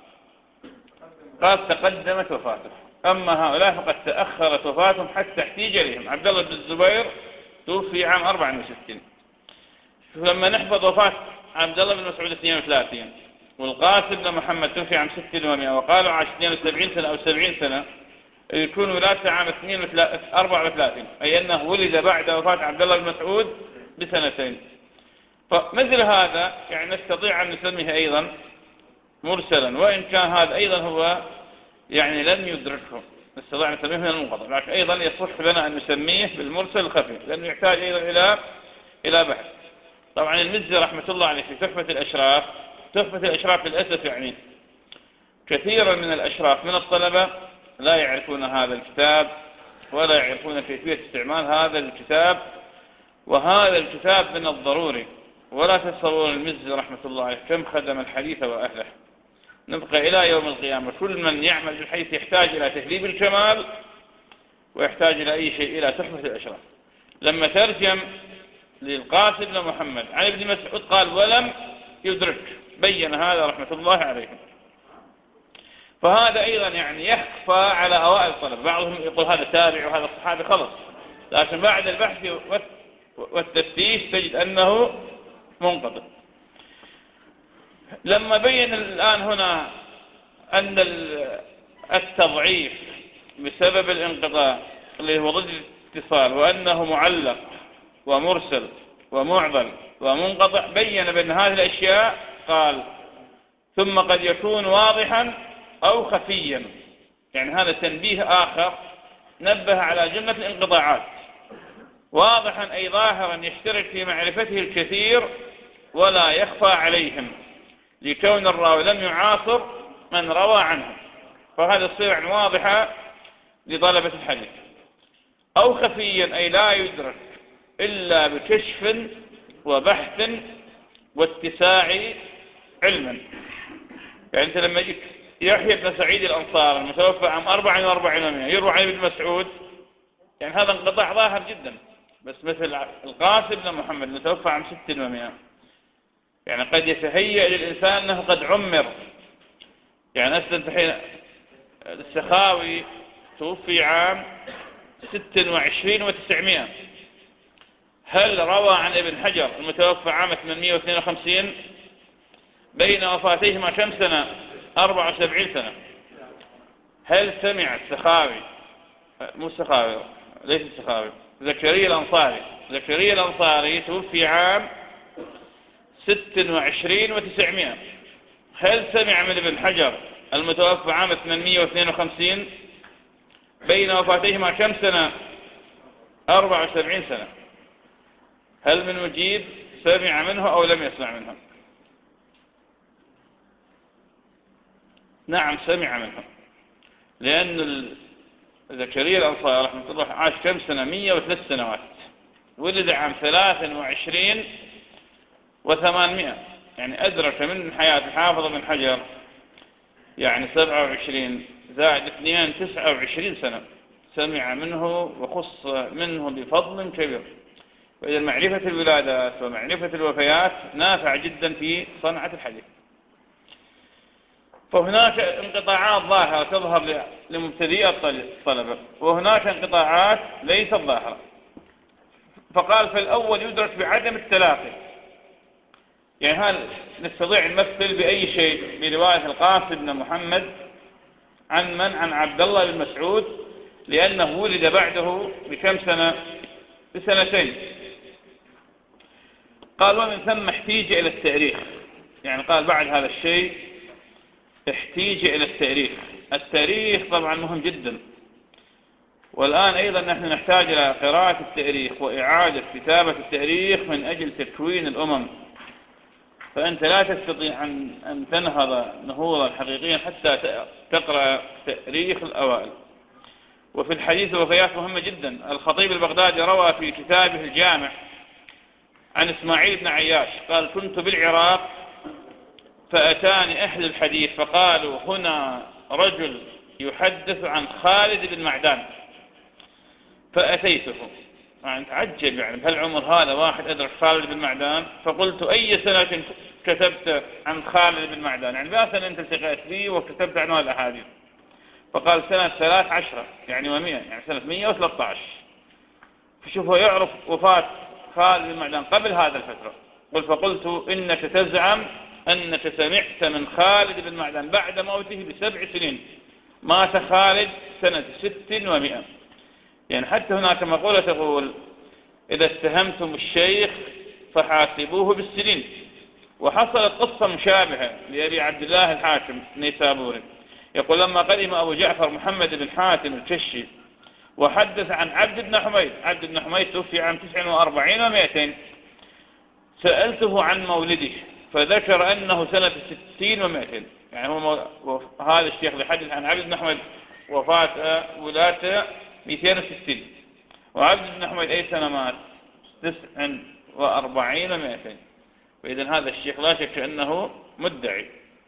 قال تقدمت وفاته، أما هؤلاء فقد تأخرت وفاتهم حتى احتيج إليهم. عبد الله بن الزبير توفي عام 64. لما نحفظ وفاة عبد الله بن مسعود 32، والقاسم بن محمد توفي عام 600 وقالوا عاش 72 سنة أو 70 سنة، يكون ولادته عام 34، أي أنه ولد بعد وفاة عبد الله بن مسعود بسنتين. فمثل هذا يعني نستطيع أن نسميه أيضا مرسلا، وإن كان هذا أيضا هو يعني لم يدركه، نستطيع أن نسميه من المنقطع، لكن أيضا يصح لنا أن نسميه بالمرسل الخفي، لأنه يحتاج أيضا إلى بحث. طبعا المزي رحمة الله عليه في تحفة الأشراف للأسف يعني كثيرا من الأشراف من الطلبة لا يعرفون هذا الكتاب ولا يعرفون كيفية استعمال هذا الكتاب، وهذا الكتاب من الضروري. ولا تتصورون المزي رحمة الله عليه كم خدم الحديث وأهله. نبقى إلى يوم القيامة كل من يعمل بالحديث يحتاج إلى تهذيب الكمال، ويحتاج إلى أي شيء إلى تحفة الأشراف. لما ترجم للقاسم بن محمد عن ابن مسعود قال ولم يدرك، بين هذا رحمة الله عليه. فهذا أيضا يعني يخفى على أوائل الطلبة، بعضهم يقول هذا تابع وهذا الصحابي خلص، لكن بعد البحث والتفتيش تجد أنه منقطع. لما بين الآن هنا أن التضعيف بسبب الانقطاع اللي هو ضد الاتصال، وأنه معلق ومرسل ومعضل ومنقطع، بين بأن هذه الأشياء قال ثم قد يكون واضحا أو خفيا. يعني هذا تنبيه آخر، نبه على جملة الانقطاعات. واضحا أي ظاهرا يشترك في معرفته الكثير ولا يخفى عليهم، لكون الراوي لم يعاصر من روى عنه، فهذا الصيغة واضحة لطلبة الحديث. أو خفيا أي لا يدرك إلا بكشف وبحث واتساع علما. يعني أنت لما يجيك يحيى بن سعيد الأنصار المتوفى عام 44 يروى عن ابن مسعود، يعني هذا انقطاع ظاهر جدا. بس مثل القاسم بن محمد المتوفى عام 600، يعني قد يتهيأ للإنسان أنه قد عمر. يعني أسلم السخاوي توفي عام 26 و900، هل روى عن ابن حجر المتوفى عام 852 بين وفاتيهما كم سنة؟ 74 سنة. هل سمع السخاوي، مو السخاوي، ليس السخاوي، زكريا الأنصاري توفي عام 26 و900، هل سمع من ابن حجر المتوفى عام 852، بين وفاتهما كم سنة؟ 74 سنة. هل من مجيب سمع منه أو لم يسمع منه؟ نعم سمع منه، لأن زكريا الأنصاري رحمه الله عاش كم سنة؟ 103 سنوات. ولد عام 23 و800، يعني أدرك من حياة الحافظ بن حجر يعني 27 زائد 2 29 سنة سمع منه وخص منه بفضل كبير. وإذا معرفة الولادات ومعرفة الوفيات نافع جدا في صنعة الحديث. فهناك انقطاعات ظاهرة تظهر لمبتدئي الطلبة، وهناك انقطاعات ليست ظاهرة. فقال فالأول يدرك بعدم التلاقي، يعني هل نستطيع نمثل بأي شيء برواية القاسم بن محمد عن من؟ عن عبد الله بن مسعود، لأنه ولد بعده بكم سنة؟ بسنتين. قال ومن ثم احتيج إلى التاريخ، يعني قال بعد هذا الشيء احتيج إلى التاريخ. التاريخ طبعا مهم جدا، والآن أيضا نحن نحتاج إلى قراءة التاريخ وإعادة كتابة التاريخ من أجل تكوين الأمم. فأنت لا تستطيع أن تنهض نهوضا حقيقيا حتى تقرأ تاريخ الأوائل. وفي الحديث الوفيات مهمة جدا. الخطيب البغدادي روى في كتابه الجامع عن إسماعيل بن عياش قال كنت بالعراق فأتاني أهل الحديث فقالوا هنا رجل يحدث عن خالد بن معدان، فأتيته. يعني تعجب، يعني بهالعمر هذا واحد أدرك خالد بن معدان. فقلت أي سنة كتبت عن خالد بن معدان؟ يعني بأي سنة أنت التقيت فيه وكتبت عنه الأحاديث؟ فقال سنة 13 يعني و100، يعني سنة 113. فشوفوا يعرف وفاة خالد بن معدان قبل هذا الفترة. فقلت إنك تزعم أنك سمعت من خالد بن معدان بعد موته ب7 سنين. مات خالد سنة 600. يعني حتى هناك مقولة تقول إذا اتهمتم الشيخ فحاسبوه بالسنين. وحصلت قصة مشابهة لأبي عبد الله الحاكم النيسابوري، يقول لما قدم أبو جعفر محمد بن حاتم الكشي وحدث عن عبد بن حميد. عبد بن حميد توفي عام 49 و200. سألته عن مولده فذكر أنه سنة 60 و200. يعني هو هذا الشيخ اللي حدث عن عبد بن حميد وفاة ولادته 260. وعبد بن حميد أي سنة مات؟ 49 و200. وإذن هذا الشيخ لا شك أنه مدعي.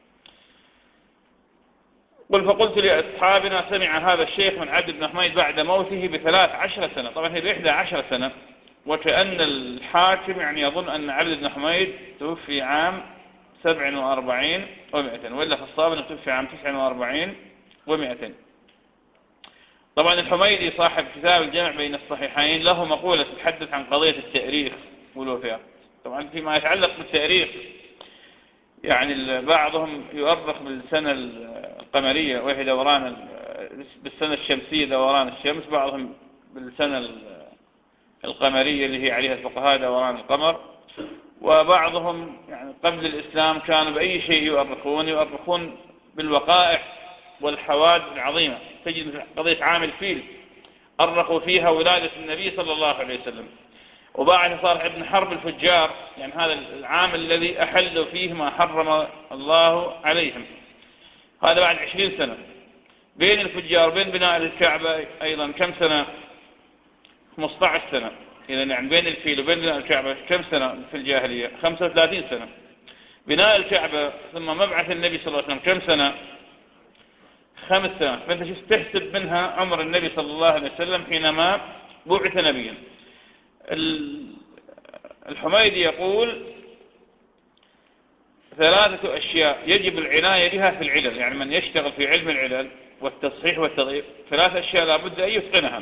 فقلت لأصحابنا سمع هذا الشيخ من عبد بن حميد بعد موته ب13 سنة. طبعا هي ب11 سنة، وكأن الحاكم يعني يظن أن عبد بن حميد توفي عام 47 و200، وإلا في الصواب أنه توفي عام 49 و200. طبعا الحميدي صاحب كتاب الجمع بين الصحيحين له مقولة تتحدث عن قضية التاريخ والوفيات. طبعا فيما يتعلق بالتاريخ يعني بعضهم يؤرخ بالسنة القمرية وهي دوران بالسنة الشمسية دوران الشمس، بعضهم بالسنة القمرية اللي هي عليها الفقهاء دوران القمر، وبعضهم يعني قبل الإسلام كانوا بأي شيء يؤرخون بالوقائع والحوادث العظيمة. تجد قضية عام الفيل أرخوا فيها ولادة النبي صلى الله عليه وسلم. وبعد صار ابن حرب الفجار، يعني هذا العام الذي أحلوا فيه ما حرم الله عليهم، هذا بعد 20 سنة. بين الفجار بين بناء الكعبة أيضا كم سنة؟ 15 سنة. إذا يعني بين الفيل وبين بناء الكعبة كم سنة في الجاهلية؟ 35 سنة. بناء الكعبة ثم مبعث النبي صلى الله عليه وسلم كم سنة؟ 5 سنوات. فأنت شوف تحسب منها عمر النبي صلى الله عليه وسلم حينما بعث نبيا. الحميدي يقول 3 أشياء يجب العناية بها في العلل، يعني من يشتغل في علم العلل والتصحيح والتضعيف 3 أشياء لابد أن يتقنها.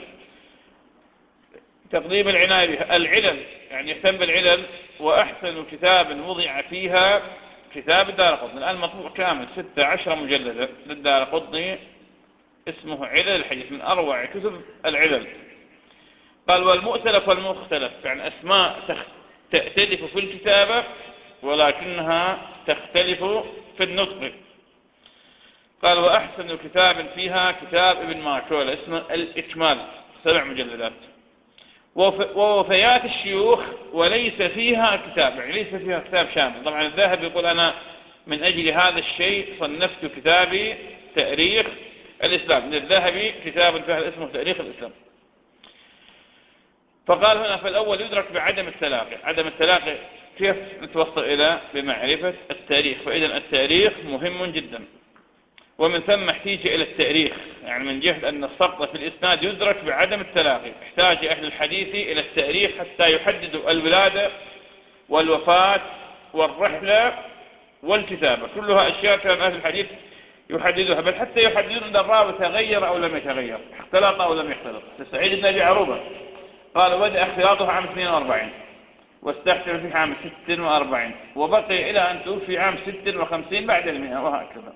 تقديم العناية بها العلل، يعني يهتم بالعلل، وأحسن كتاب وضع فيها كتاب الدارقطني الآن مطبوع كامل 16 مجلدة للدارقطني اسمه علل الحديث، من أروع كتب العلل. قال والمؤتلف والمختلف، يعني أسماء تأتلف في الكتابة ولكنها تختلف في النطق. قال وأحسن كتاب فيها كتاب ابن ماكولة اسمه الإكمال 7 مجلدات. ووفيات الشيوخ وليس فيها كتاب، يعني ليس فيها كتاب شامل. طبعا الذهبي يقول أنا من أجل هذا الشيء صنفت كتابي تاريخ الإسلام. للذهبي كتاب فيه اسمه تاريخ الإسلام. فقال هنا فالأول يدرك بعدم التلاقي. عدم التلاقي كيف نتوصل إلى بمعرفة التاريخ؟ فإذا التاريخ مهم جدا، ومن ثم احتيج إلى التاريخ، يعني من جهة أن السقط في الإسناد يدرك بعدم التلاقي. احتاج أهل الحديث إلى التاريخ حتى يحددوا الولادة والوفاة والرحلة والكتابة، كلها أشياء كان أهل الحديث يحددوها، بل حتى يحددون أن الراوي تغير أو لم يتغير، اختلط أو لم يختلط. سعيد بن أبي عروبة قال بدأ اختلاطه عام 42 واستحسن في عام 46 وبقي إلى أن توفي عام 56 بعد 100 وهكذا.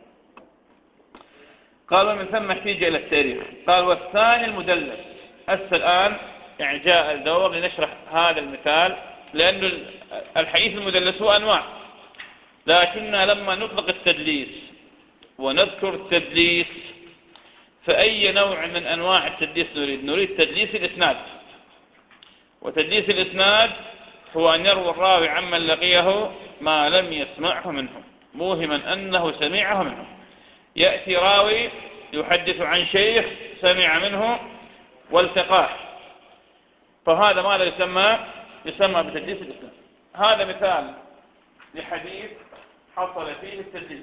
قال ومن ثم احتيج إلى التاريخ. قال والثاني المدلس. الآن يعني جاء الدور لنشرح هذا المثال، لأن الحديث المدلس هو أنواع، لكننا لما نطلق التدليس ونذكر التدليس فأي نوع من أنواع التدليس نريد تدليس الإسناد. وتدليس الإسناد هو أن يروي الراوي عمن لقيه ما لم يسمعه منه موهما أنه سمعه منه. يأتي راوي يحدث عن شيخ سمع منه والتقاه، فهذا ماذا يسمى بتدليس الإسناد. هذا مثال لحديث حصل فيه التدليس.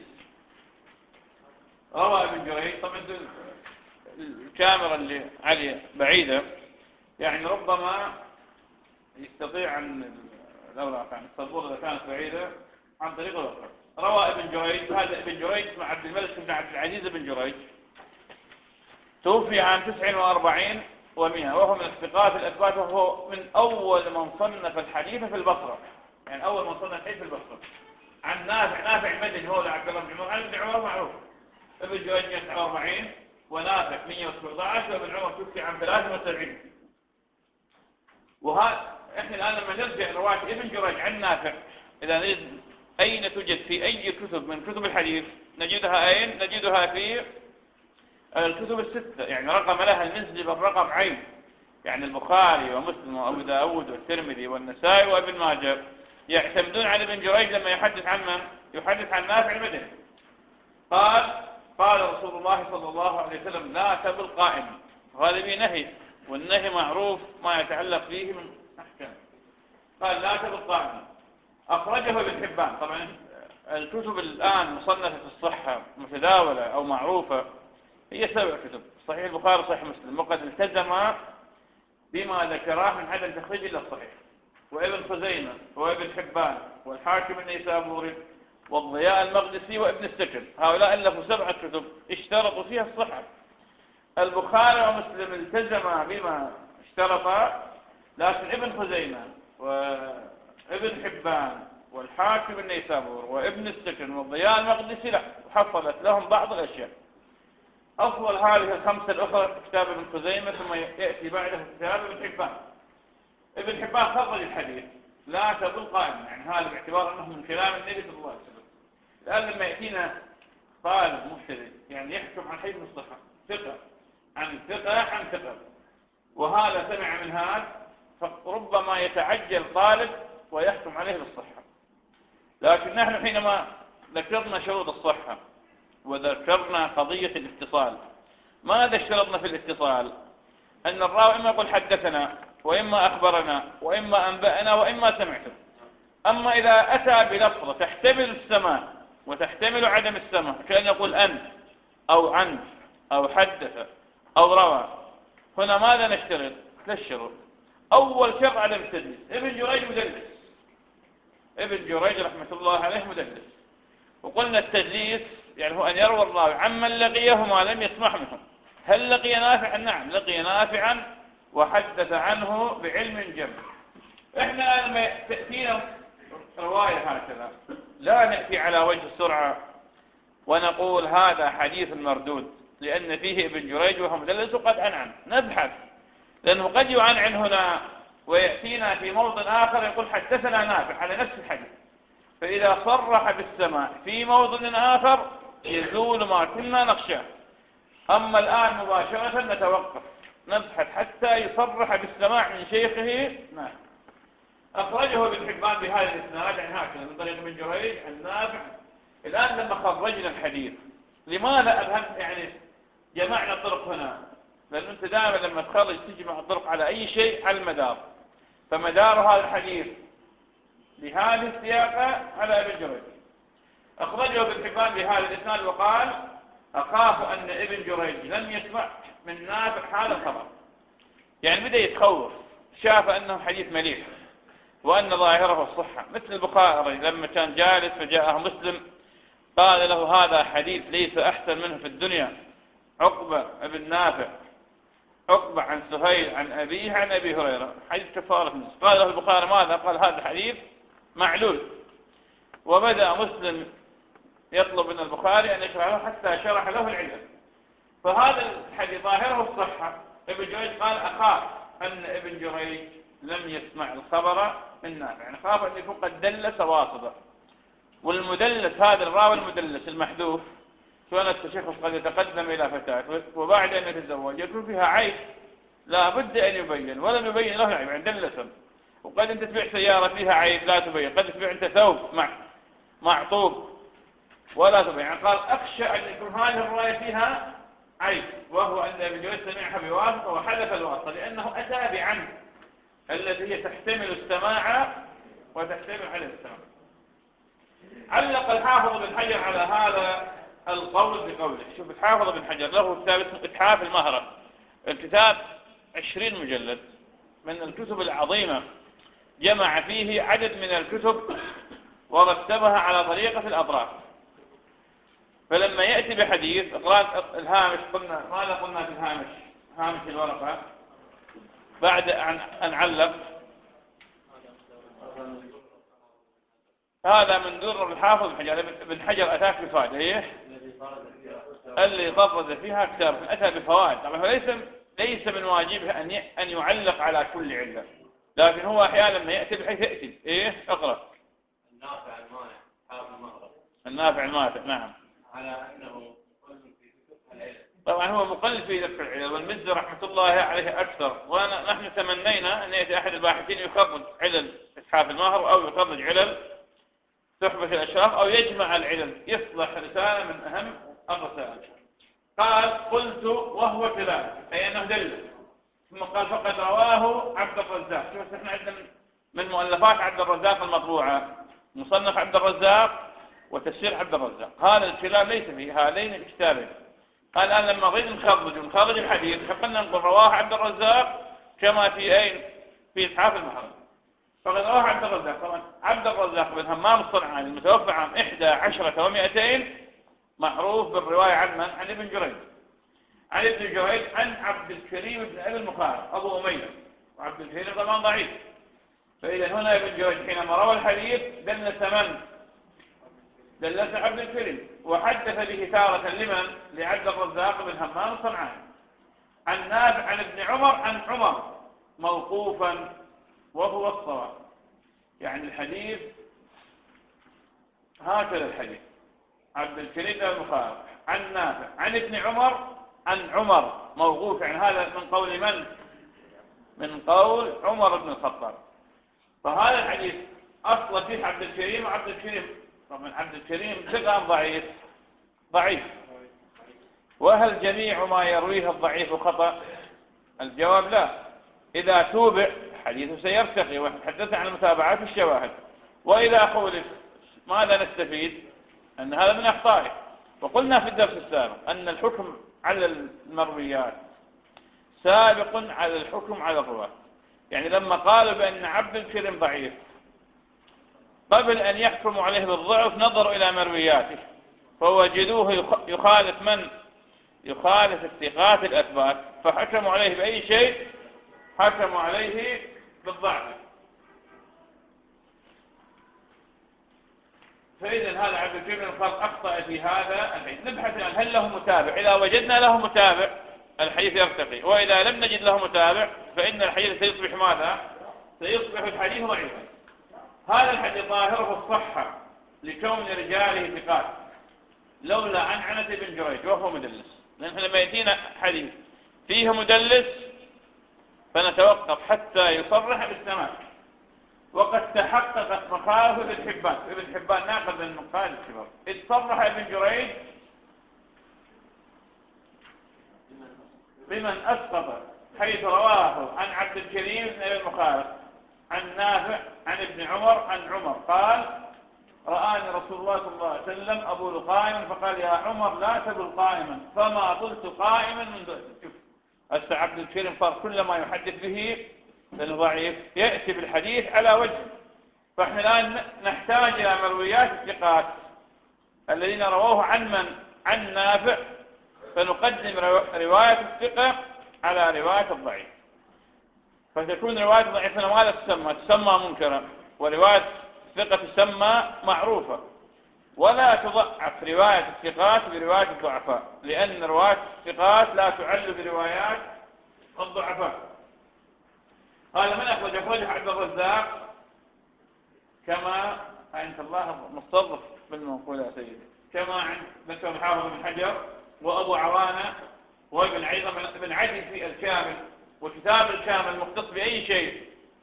روى ابن جريج، طبعا الكاميرا اللي علي بعيدة يعني ربما يستطيع أن الأوراق عن السبورة إذا كانت بعيدة عن طريق الأخرى. روى ابن جريج، هذا ابن جريج مع عبد الملك بن عبد العزيز بن جريج، توفي عام 49 و100، وهو من الثقات الأثبات، وهو من أول من صنف الحديث في البصرة، يعني أول من صنف الحديث في البصرة. عن نافع المدني مولى عبد الله بن عمر. عن ابن عمر معروف، ابن جريج 149 ونافع 117، وابن عمر توفي عام 73. وهذا احنا الآن لما نرجع رواية ابن جريج عن نافع، إذا نريد أين توجد في أي كتب من كتب الحديث نجدها أين؟ نجدها في الكتب الستة، يعني رقم لها المنزلي بالرقم عين، يعني البخاري ومسلم وأبو داود والترمذي والنسائي وابن ماجه يعتمدون على ابن جريج لما يحدث عن من؟ يحدث عن نافع المدني. قال رسول الله صلى الله عليه وسلم لا تبل قائما. وهذا به نهي، والنهي معروف ما يتعلق فيه من أحكام. قال لا تبل قائما. أخرجه ابن حبان. طبعا الكتب الآن مصنفة في الصحة متداولة أو معروفة هي 7 كتب: صحيح البخاري صحيح مسلم، وقد التزم بما ذكراه من عدم تخريج إلا الصحيح، وابن خزيمة وابن حبان والحاكم النيسابوري والضياء المقدسي وابن السكن. هؤلاء ألفوا 7 كتب اشترطوا فيها الصحة. البخاري ومسلم التزم بما اشترطا، لكن ابن خزيمة وابن حبان والحاكم النيسابور وابن السكن والضياء المقدسي لا، وحصلت لهم بعض الأشياء. أفضل هذه ال5 الأخرى في كتاب ابن خزيمة، ثم يأتي بعده كتاب ابن حبان. ابن حبان خرج الحديث لا تبل قائما، يعني هذا باعتبار أنه من كلام النبي صلى الله عليه وسلم. الآن لما يأتينا طالب مبتدئ يعني يحكم عن حيث الصحة، ثقة عن ثقة، وهذا سمع من هذا، فربما يتعجل طالب ويحكم عليه بالصحة. لكن نحن حينما ذكرنا شروط الصحة وذكرنا قضية الاتصال، ماذا اشترطنا في الاتصال؟ أن الراوي إما يقول حدثنا، وإما أخبرنا، وإما أنبأنا، وإما سمعته. أما إذا أتى بلفظة تحتمل السماع وتحتمل عدم السماع، كأن يقول أن أو عن أو حدث أو روى، هنا ماذا نشترط؟ 3 شروط. أول شرط عدم التدليس. ابن جريج مدلس، ابن جريج رحمة الله عليه مدلس. وقلنا التدليس يعني هو أن يروى الراوي عمن لقيه ما لم يسمع منه. هل لقي نافعا؟ نعم لقي نافعا وحدث عنه بعلم جمع. احنا لما تأتينا رواية هكذا لا نأتي على وجه السرعة ونقول هذا حديث مردود لأن فيه ابن جريج وهو مدلس وقد أنعن. نبحث، لأنه قد يعنعن هنا ويأتينا في موطن آخر يقول حدثنا نافع على نفس الحديث، فإذا صرح بالسماع في موطن آخر يزول ما كنا نخشاه. أما الآن مباشرة نتوقف نبحث حتى يصرح بالسماع من شيخه. نعم. أخرجه ابن حبان بهذا الإسناد عن هكذا من طريق ابن جريج عن نافع. الآن لما خرجنا الحديث لماذا يعني جمعنا الطرق هنا؟ لأن أنت دائما لما تخرج تجمع الطرق على أي شيء على المدار، فمدار هذا الحديث لهذه السياقة على ابن جريج. أخرجه ابن حبان بهذا الإسناد وقال أخاف أن ابن جريج لم يسمع من نافع هذا الخبر. يعني بدأ يتخوف، شاف أنه حديث مليح وأن ظاهره الصحة، مثل البخاري لما كان جالس فجاءه مسلم قال له هذا حديث ليس أحسن منه في الدنيا، عقبة ابن نافع، عقبة عن سهيل عن أبيه عن أبي هريرة، حديث كفارة النص. قال له البخاري ماذا؟ قال هذا الحديث معلول. وبدأ مسلم يطلب من البخاري أن يشرح له حتى شرح له العلم. فهذا الحديث ظاهره الصحة. ابن جريج قال أخاف أن ابن جريج لم يسمع الخبر من نافع، يعني خاف أن يكون قد دلس واسطة. والمدلس هذا الراوي المدلس المحذوف سواء التشخص قد يتقدم إلى فتاة وبعد أن يتزوج يكون فيها عيب لا بد أن يبين، ولم يبين له العيب، يعني دلسا. وقد أنت تبيع سيارة فيها عيب لا تبين، قد تبيع أنت ثوب معطوب ولا تبين. يعني قال أخشى أن يكون هذه الرواية فيها عيب، وهو أن ابن جريج سمعها بواسطة وحذف الواسطة لأنه أتى بعن التي هي تحتمل السماع وتحتمل على السماع. علق الحافظ بن حجر على هذا القول بقوله. شوف الحافظ بن حجر له كتاب اسمه إتحاف المهرة، الكتاب 20 مجلد من الكتب العظيمة، جمع فيه عدد من الكتب ورتبها على طريقة الأطراف. فلما يأتي بحديث اقرأ الهامش، قلنا ماذا قلنا في الهامش؟ هامش الورقة بعد أن علق هذا من دور الحافظ بن حجر أتاك بفائدة إيه؟ اللي طرد فيها كتاب أتى بفوائد. طبعا ليس من واجبه أن يعلق على كل علة، لكن هو أحيانا لما يأتي بحيث يأتي إيه؟ اقرأ. النافع المانع حافظ المغرب. النافع المانع نعم. على أنه مقلد في فقه العلم. طبعا هو مقلد في ذكر العلل، والمزي رحمة الله عليه أكثر، ونحن تمنينا أن يأتي أحد الباحثين يخرج علل إسحاف المهر أو يخرج علل تحبة الأشراف أو يجمع العلل، يصلح رسالة من أهم الرسائل. قال قلت وهو كذلك، أي أنه دل. ثم قال فقد رواه عبد الرزاق. شوف احنا عندنا من مؤلفات عبد الرزاق المطبوعة مصنف عبد الرزاق وتفسير عبد الرزاق، هذا الكلام ليس في هذين الكتابين. قال الآن لما نريد نخرج الحديث فقلنا نقول رواه عبد الرزاق كما في أين؟ في إسحاف المهر. فقد رواه عبد الرزاق. طبعا عبد الرزاق بن همام الصنعاني المتوفى عام 11 و200 معروف بالرواية عن من؟ عن ابن جريج. عن ابن جريج عن عبد الكريم بن أبي المخارج أبو أمية، وعبد الكريم طبعا ضعيف. فإذا هنا ابن جريج حينما روى الحديث دلس من؟ دلس عبد الكريم، وحدث به تارة لمن؟ لعبد الرزاق بن همام الصنعاني عن نافع عن ابن عمر عن عمر موقوفا وهو الصواب. يعني الحديث هكذا الحديث عبد الكريم بن المخارج عن نافع عن ابن عمر عن عمر موقوف. يعني هذا من قول من؟ من قول عمر بن الخطاب. فهذا الحديث أصل فيه عبد الكريم وعبد الكريم. طبعا عبد الكريم ثقة ضعيف؟ ضعيف. وهل جميع ما يرويه الضعيف خطأ؟ الجواب لا. إذا توبع حديثه سيرتقي، ونتحدث عن المتابعات والشواهد. وإذا خولف ماذا نستفيد؟ أن هذا من أخطائه. وقلنا في الدرس السابق أن الحكم على المرويات سابق على الحكم على الرواة. يعني لما قالوا بأن عبد الكريم ضعيف قبل أن يحكموا عليه بالضعف نظروا إلى مروياته فوجدوه يخالف من؟ يخالف الثقات الأثبات، فحكموا عليه بأي شيء؟ حكموا عليه بالضعف. فإذا هذا عبد الكريم أخطأ في هذا الحديث. نبحث الآن هل له متابع؟ إذا وجدنا له متابع الحديث يرتقي، وإذا لم نجد له متابع فإن الحديث سيصبح ماذا؟ سيصبح الحديث ضعيفا. هذا الحديث ظاهره الصحة لكون رجاله ثقات، لولا عنعنة بن جريج وهو مدلس. لأن لما يأتينا حديث فيه مدلس فنتوقف حتى يصرح بالسماع. وقد تحققت مخالفة ابن حبان ناقل من مقال الكبار إذ صرح ابن جريج بمن أسقط حيث رواه عن عبد الكريم بن أبي المخالف عن نافع عن ابن عمر عن عمر قال رآني رسول الله صلى الله عليه وسلم أبول قائما فقال يا عمر لا تبل قائما فما قلت قائما منذ. شوف عبد الكريم صار كل ما يحدث به الضعيف يأتي بالحديث على وجه. فإحنا الآن نحتاج إلى مرويات الثقات الذين رووه عن نافع فنقدم رواية الثقة على رواية الضعيف. فتكون رواية الضعيف ماذا تسمى منكرا، ورواية الثقة تسمى معروفة. ولا تضعف رواية الثقات برواية الضعفاء، لأن رواية الثقات لا تعل بروايات الضعفاء. قال من أخرجه عبد الرزاق كما أنت الله مصرف بالمنقول يا سيدي، كما عند ذكر الحافظ بن حجر وأبو عوانة وابن عدي في الكامل وكتاب الكامل مختص بأي شيء،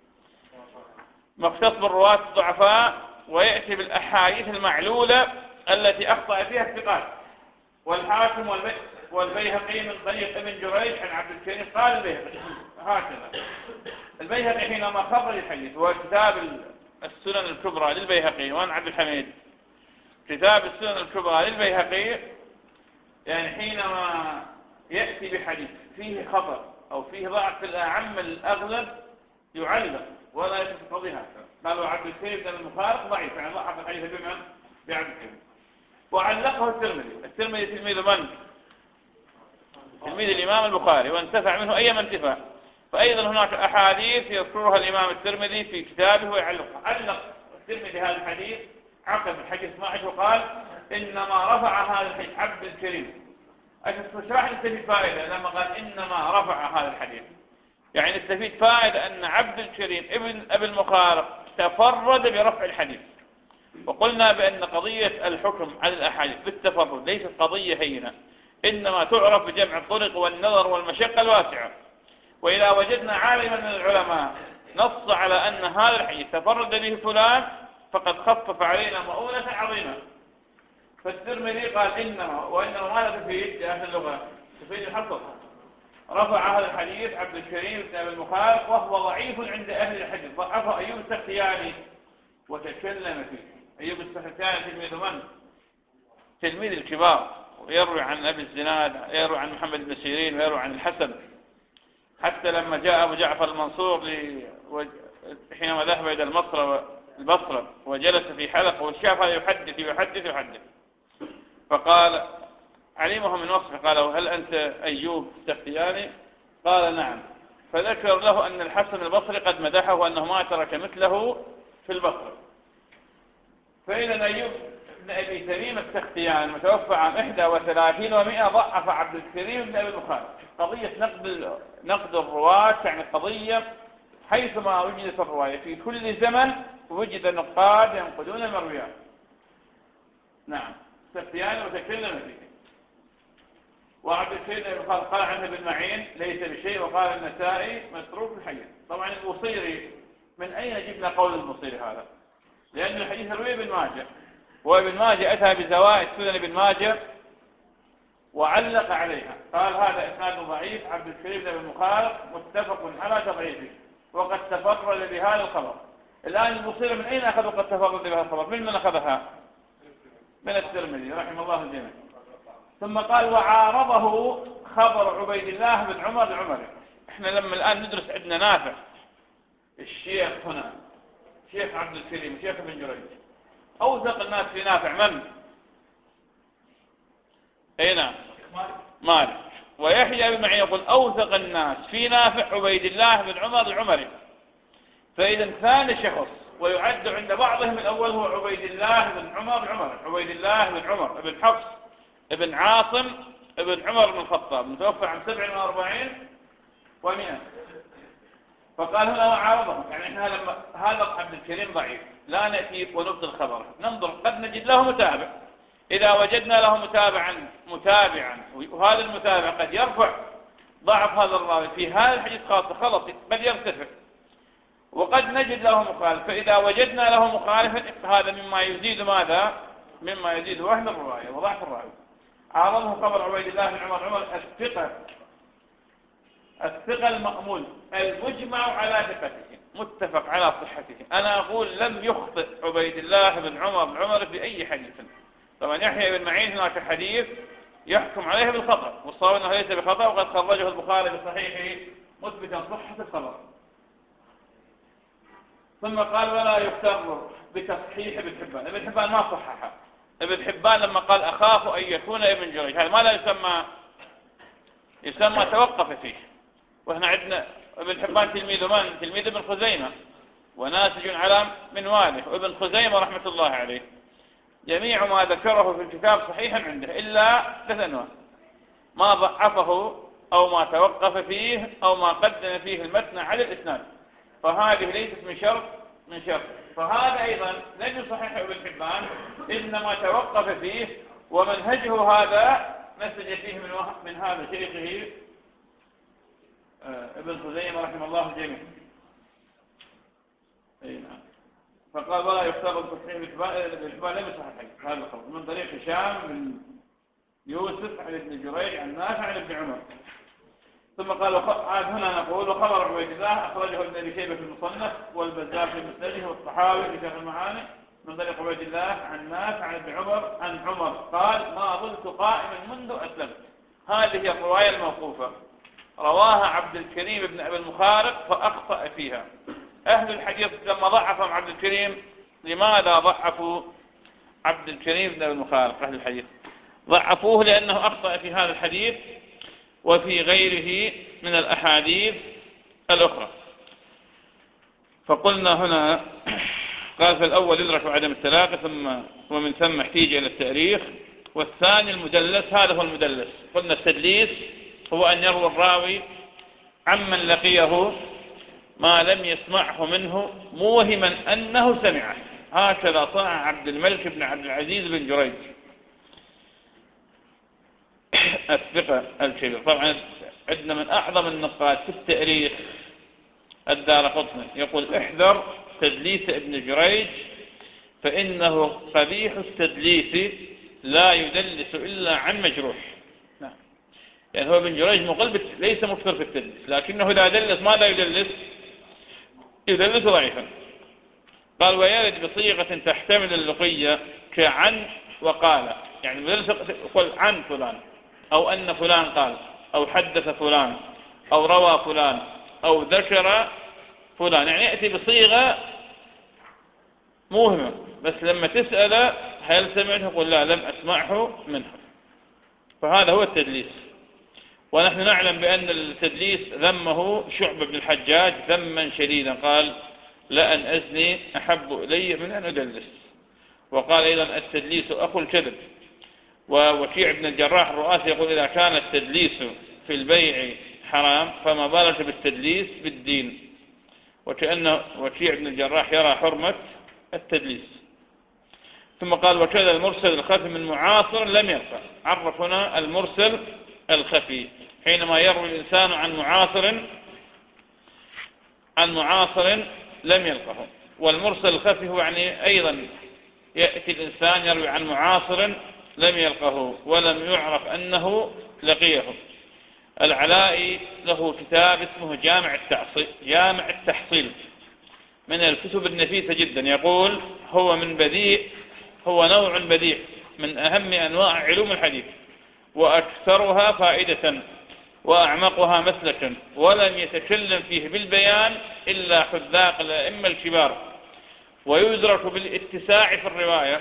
مختص بالرواة الضعفاء، ويأتي بالأحاديث المعلولة التي أخطأ فيها الثقات. والحاكم والبيهقي من طريق ابن جريج عن عبد الكريم قال البيهقي هكذا. البيهقي حينما خرج الحديث وكتاب السنن الكبرى للبيهقي وعن عبد الحميد كتاب السنن الكبرى للبيهقي، يعني حينما يأتي بحديث فيه خطأ أو فيه ضعف في الأعم الأغلب يعلق ولا يتقضي هكذا. قالوا عبد الكريم بن المخالف ضعيف، يعني ضعف الحديث بمن؟ بعبد الكريم. وعلقه الترمذي تلميذ من؟ تلميذ الإمام البخاري، وانتفع منه أي منتفع. فأيضا هناك أحاديث يذكرها الإمام الترمذي في كتابه ويعلقها. علق الترمذي هذا الحديث عقب الحديث 12 وقال إنما رفع هذا الحديث عبد الكريم. ايش راح نستفيد فائدة لما قال إنما رفع هذا الحديث؟ يعني نستفيد فائدة أن عبد الكريم ابن أبي المخارق تفرد برفع الحديث. وقلنا بأن قضية الحكم على الأحاديث بالتفرد ليست قضية هينة، إنما تعرف بجمع الطرق والنظر والمشقة الواسعة. وإذا وجدنا عالما من العلماء نص على أن هذا الحديث تفرد به فلان فقد خفف علينا مؤونة عظيمة. فالترمذي قال وإنما ماذا تفيد يا أهل اللغة؟ تفيد الحصر. رفع هذا الحديث عبد الكريم بن أبي المخالف وهو ضعيف عند أهل الحديث، ضعفه أيوب السختياني وتكلم فيه. أيوب السختياني تلميذ من؟ تلميذ الكبار، ويروي عن أبي الزناد، يروي عن محمد بن سيرين، ويروي عن الحسن. حتى لما جاء أبو جعفر المنصور حينما ذهب إلى البصرة وجلس في حلقة وشاف هذا يحدث فقال علمه من وصفه، قال هل أنت أيوب السختياني؟ قال نعم. فذكر له أن الحسن البصري قد مدحه وأنه ما ترك مثله في البصرة. فإذا أيوب بن أبي تميم السختياني متوفى عام 31 و100 ضعف عبد الكريم بن أبي المخالف. قضية نقد الرواة يعني قضية حيثما وجدت الرواية في كل زمن وجد نقاد ينقدون المرويات. نعم السختياني وتكلم فيه. وعبد الكريم بن المخالف قال عنه ابن معين ليس بشيء، وقال النسائي متروك الحديث. طبعا البوصيري من أين جبنا قول البوصيري هذا؟ لأن الحديث روي ابن ماجه، وابن ماجه أتى بزوائد سنن ابن ماجه وعلق عليها، قال هذا إسناد ضعيف عبد الكريم بن المخالف متفق على تضعيفه وقد تفرد بهذا الخبر. الآن البوصيري من أين أخذ قد تفرد بهذا الخبر؟ من أخذها؟ من الترمذي رحمه الله الجميع. ثم قال وعارضه خبر عبيد الله بن عمر العمري. احنا لما الآن ندرس عندنا نافع الشيخ هنا شيخ عبد الكريم شيخ ابن جريج، أوثق الناس في نافع من؟ نعم مالك. ويحيى بن معين يقول أوثق الناس في نافع عبيد الله بن عمر العمري. فإذا ثاني شخص ويعد عند بعضهم الأول هو عبيد الله بن عمر العمري. عبيد الله بن عمر بن حفص ابن عاصم ابن عمر بن الخطاب متوفى عام 47 و100. فقال هنا وعارضه، يعني احنا لما هذا عبد الكريم ضعيف لا نأتي ونبطل خبره، ننظر قد نجد له متابع. إذا وجدنا له متابعا وهذا المتابع قد يرفع ضعف هذا الراوي في هذا الحديث خاصة خلط بل يرتفع، وقد نجد له مخالف، فإذا وجدنا له مخالفا هذا مما يزيد ماذا؟ مما يزيد وهن الرواية وضعف الراوي. عارضه خبر عبيد الله بن عمر الثقة المأمول المجمع على ثقته متفق على صحته. أنا أقول لم يخطئ عبيد الله بن عمر في أي حديث. طبعا يحيى بن معين هناك حديث يحكم عليه بالخطأ، والصواب أنه ليس بخطأ، وقد خرجه البخاري بصحيحه مثبتا صحة الخبر. ثم قال ولا يفتر بتصحيح ابن حبان ما صححه. ابن حبان لما قال أخاف أن يكون ابن جريج، هذا ما لا يسمى توقف فيه. وإحنا عندنا ابن حبان تلميذ من؟ تلميذ ابن خزيمة وناسج على منواله، وابن خزيمة رحمة الله عليه جميع ما ذكره في الكتاب صحيحا عنده إلا 3 أنواع: ما ضعفه أو ما توقف فيه أو ما قدم فيه المتن على الإسناد، فهذه ليست من شرط. فهذا أيضا لم يصحح ابن حبان، إنما توقف فيه، ومنهجه هذا نسج فيه من هذا شيخه ابن خزيمة رحمه الله الجميع. فقال ولا يفترض تصحيح الإجماع لم يصحح هذا الخبر من طريق هشام بن يوسف عن ابن جريج عن نافع عن ابن عمر. ثم قال عاد هنا نقول وخبر عبيد الله أخرجه ابن أبي شيبة في المصنف والبزار في مسنده والطحاوي في شرح المعاني من طريق عبيد الله عن نافع عن ابن عمر عن عمر قال ما ظلت قائما منذ أسلمت. هذه الرواية الموقوفة رواها عبد الكريم بن أبي المخارق فأخطأ فيها. أهل الحديث لما ضعفهم عبد الكريم، لماذا ضعفوا عبد الكريم بن أبي المخارق؟ أهل الحديث ضعفوه لأنه أخطأ في هذا الحديث وفي غيره من الأحاديث الأخرى. فقلنا هنا قال فالأول يدرك عدم التلاقي ومن ثم احتيج إلى التأريخ. والثاني المدلس، هذا هو المدلس. قلنا التدليس هو أن يروي الراوي عمن لقيه ما لم يسمعه منه موهما أنه سمعه. هكذا صنع عبد الملك بن عبد العزيز بن جريج الثقة الكبير. طبعا عندنا من أعظم النقاد في التاريخ الدارقطني يقول احذر تدليس ابن جريج فإنه قبيح التدليس لا يدلس إلا عن مجروح. يعني هو ابن جريج مقلب ليس مكثر في التدليس، لكنه إذا دلس ماذا يدلس ضعيفا. قال ويرد بصيغة تحتمل اللقية كعن وقال، يعني المدلس يقول عن فلان أو أن فلان قال أو حدث فلان أو روى فلان أو ذكر فلان، يعني يأتي بصيغة موهمة، بس لما تسأل هل سمعته يقول لا لم أسمعه منه. فهذا هو التدليس. ونحن نعلم بأن التدليس ذمه شعبة بن الحجاج ذما شديدا، قال لأن أزني أحب إلي من أن أدلس. وقال أيضا التدليس أخو الكذب. ووكيع بن الجراح الرؤاسي يقول إذا كان التدليس في البيع حرام فما بالك بالتدليس بالدين، وكأن وكيع بن الجراح يرى حرمة التدليس. ثم قال وكذا المرسل الخفي من معاصر لم يلقى. عرف هنا المرسل الخفي حينما يروي الإنسان عن معاصر لم يلقه. والمرسل الخفي هو يعني أيضا يأتي الإنسان يروي عن معاصر لم يلقه ولم يعرف أنه لقيه. العلائي له كتاب اسمه جامع التحصيل من الكتب النفيسة جدا. يقول هو نوع بديع من أهم أنواع علوم الحديث وأكثرها فائدة وأعمقها مسلكا، ولم يتكلم فيه بالبيان إلا حذاق الأئمة الكبار، ويدرك بالاتساع في الرواية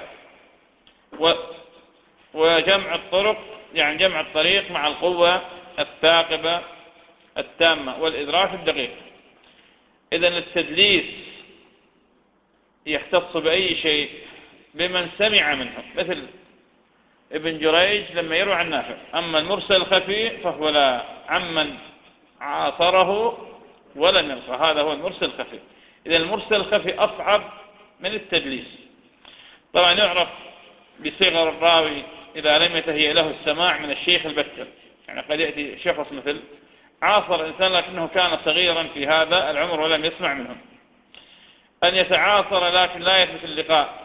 وجمع الطرق، يعني جمع الطريق مع القوة الثاقبة التامة والإدراك الدقيق. إذن التدليس يختص بأي شيء بمن سمع منه، مثل ابن جريج لما يروي عن نافع. أما المرسل الخفي فهو لا عمن عاصره ولم يلقى، هذا هو المرسل الخفي. إذن المرسل الخفي أصعب من التدليس. طبعا يعرف بصغر الراوي إذا لم يتهيأ له السماع من الشيخ البتة. يعني قد يأتي شخص مثل عاصر إنسان لكنه كان صغيرا في هذا العمر ولم يسمع منهم، أن يتعاصر لكن لا يثبت اللقاء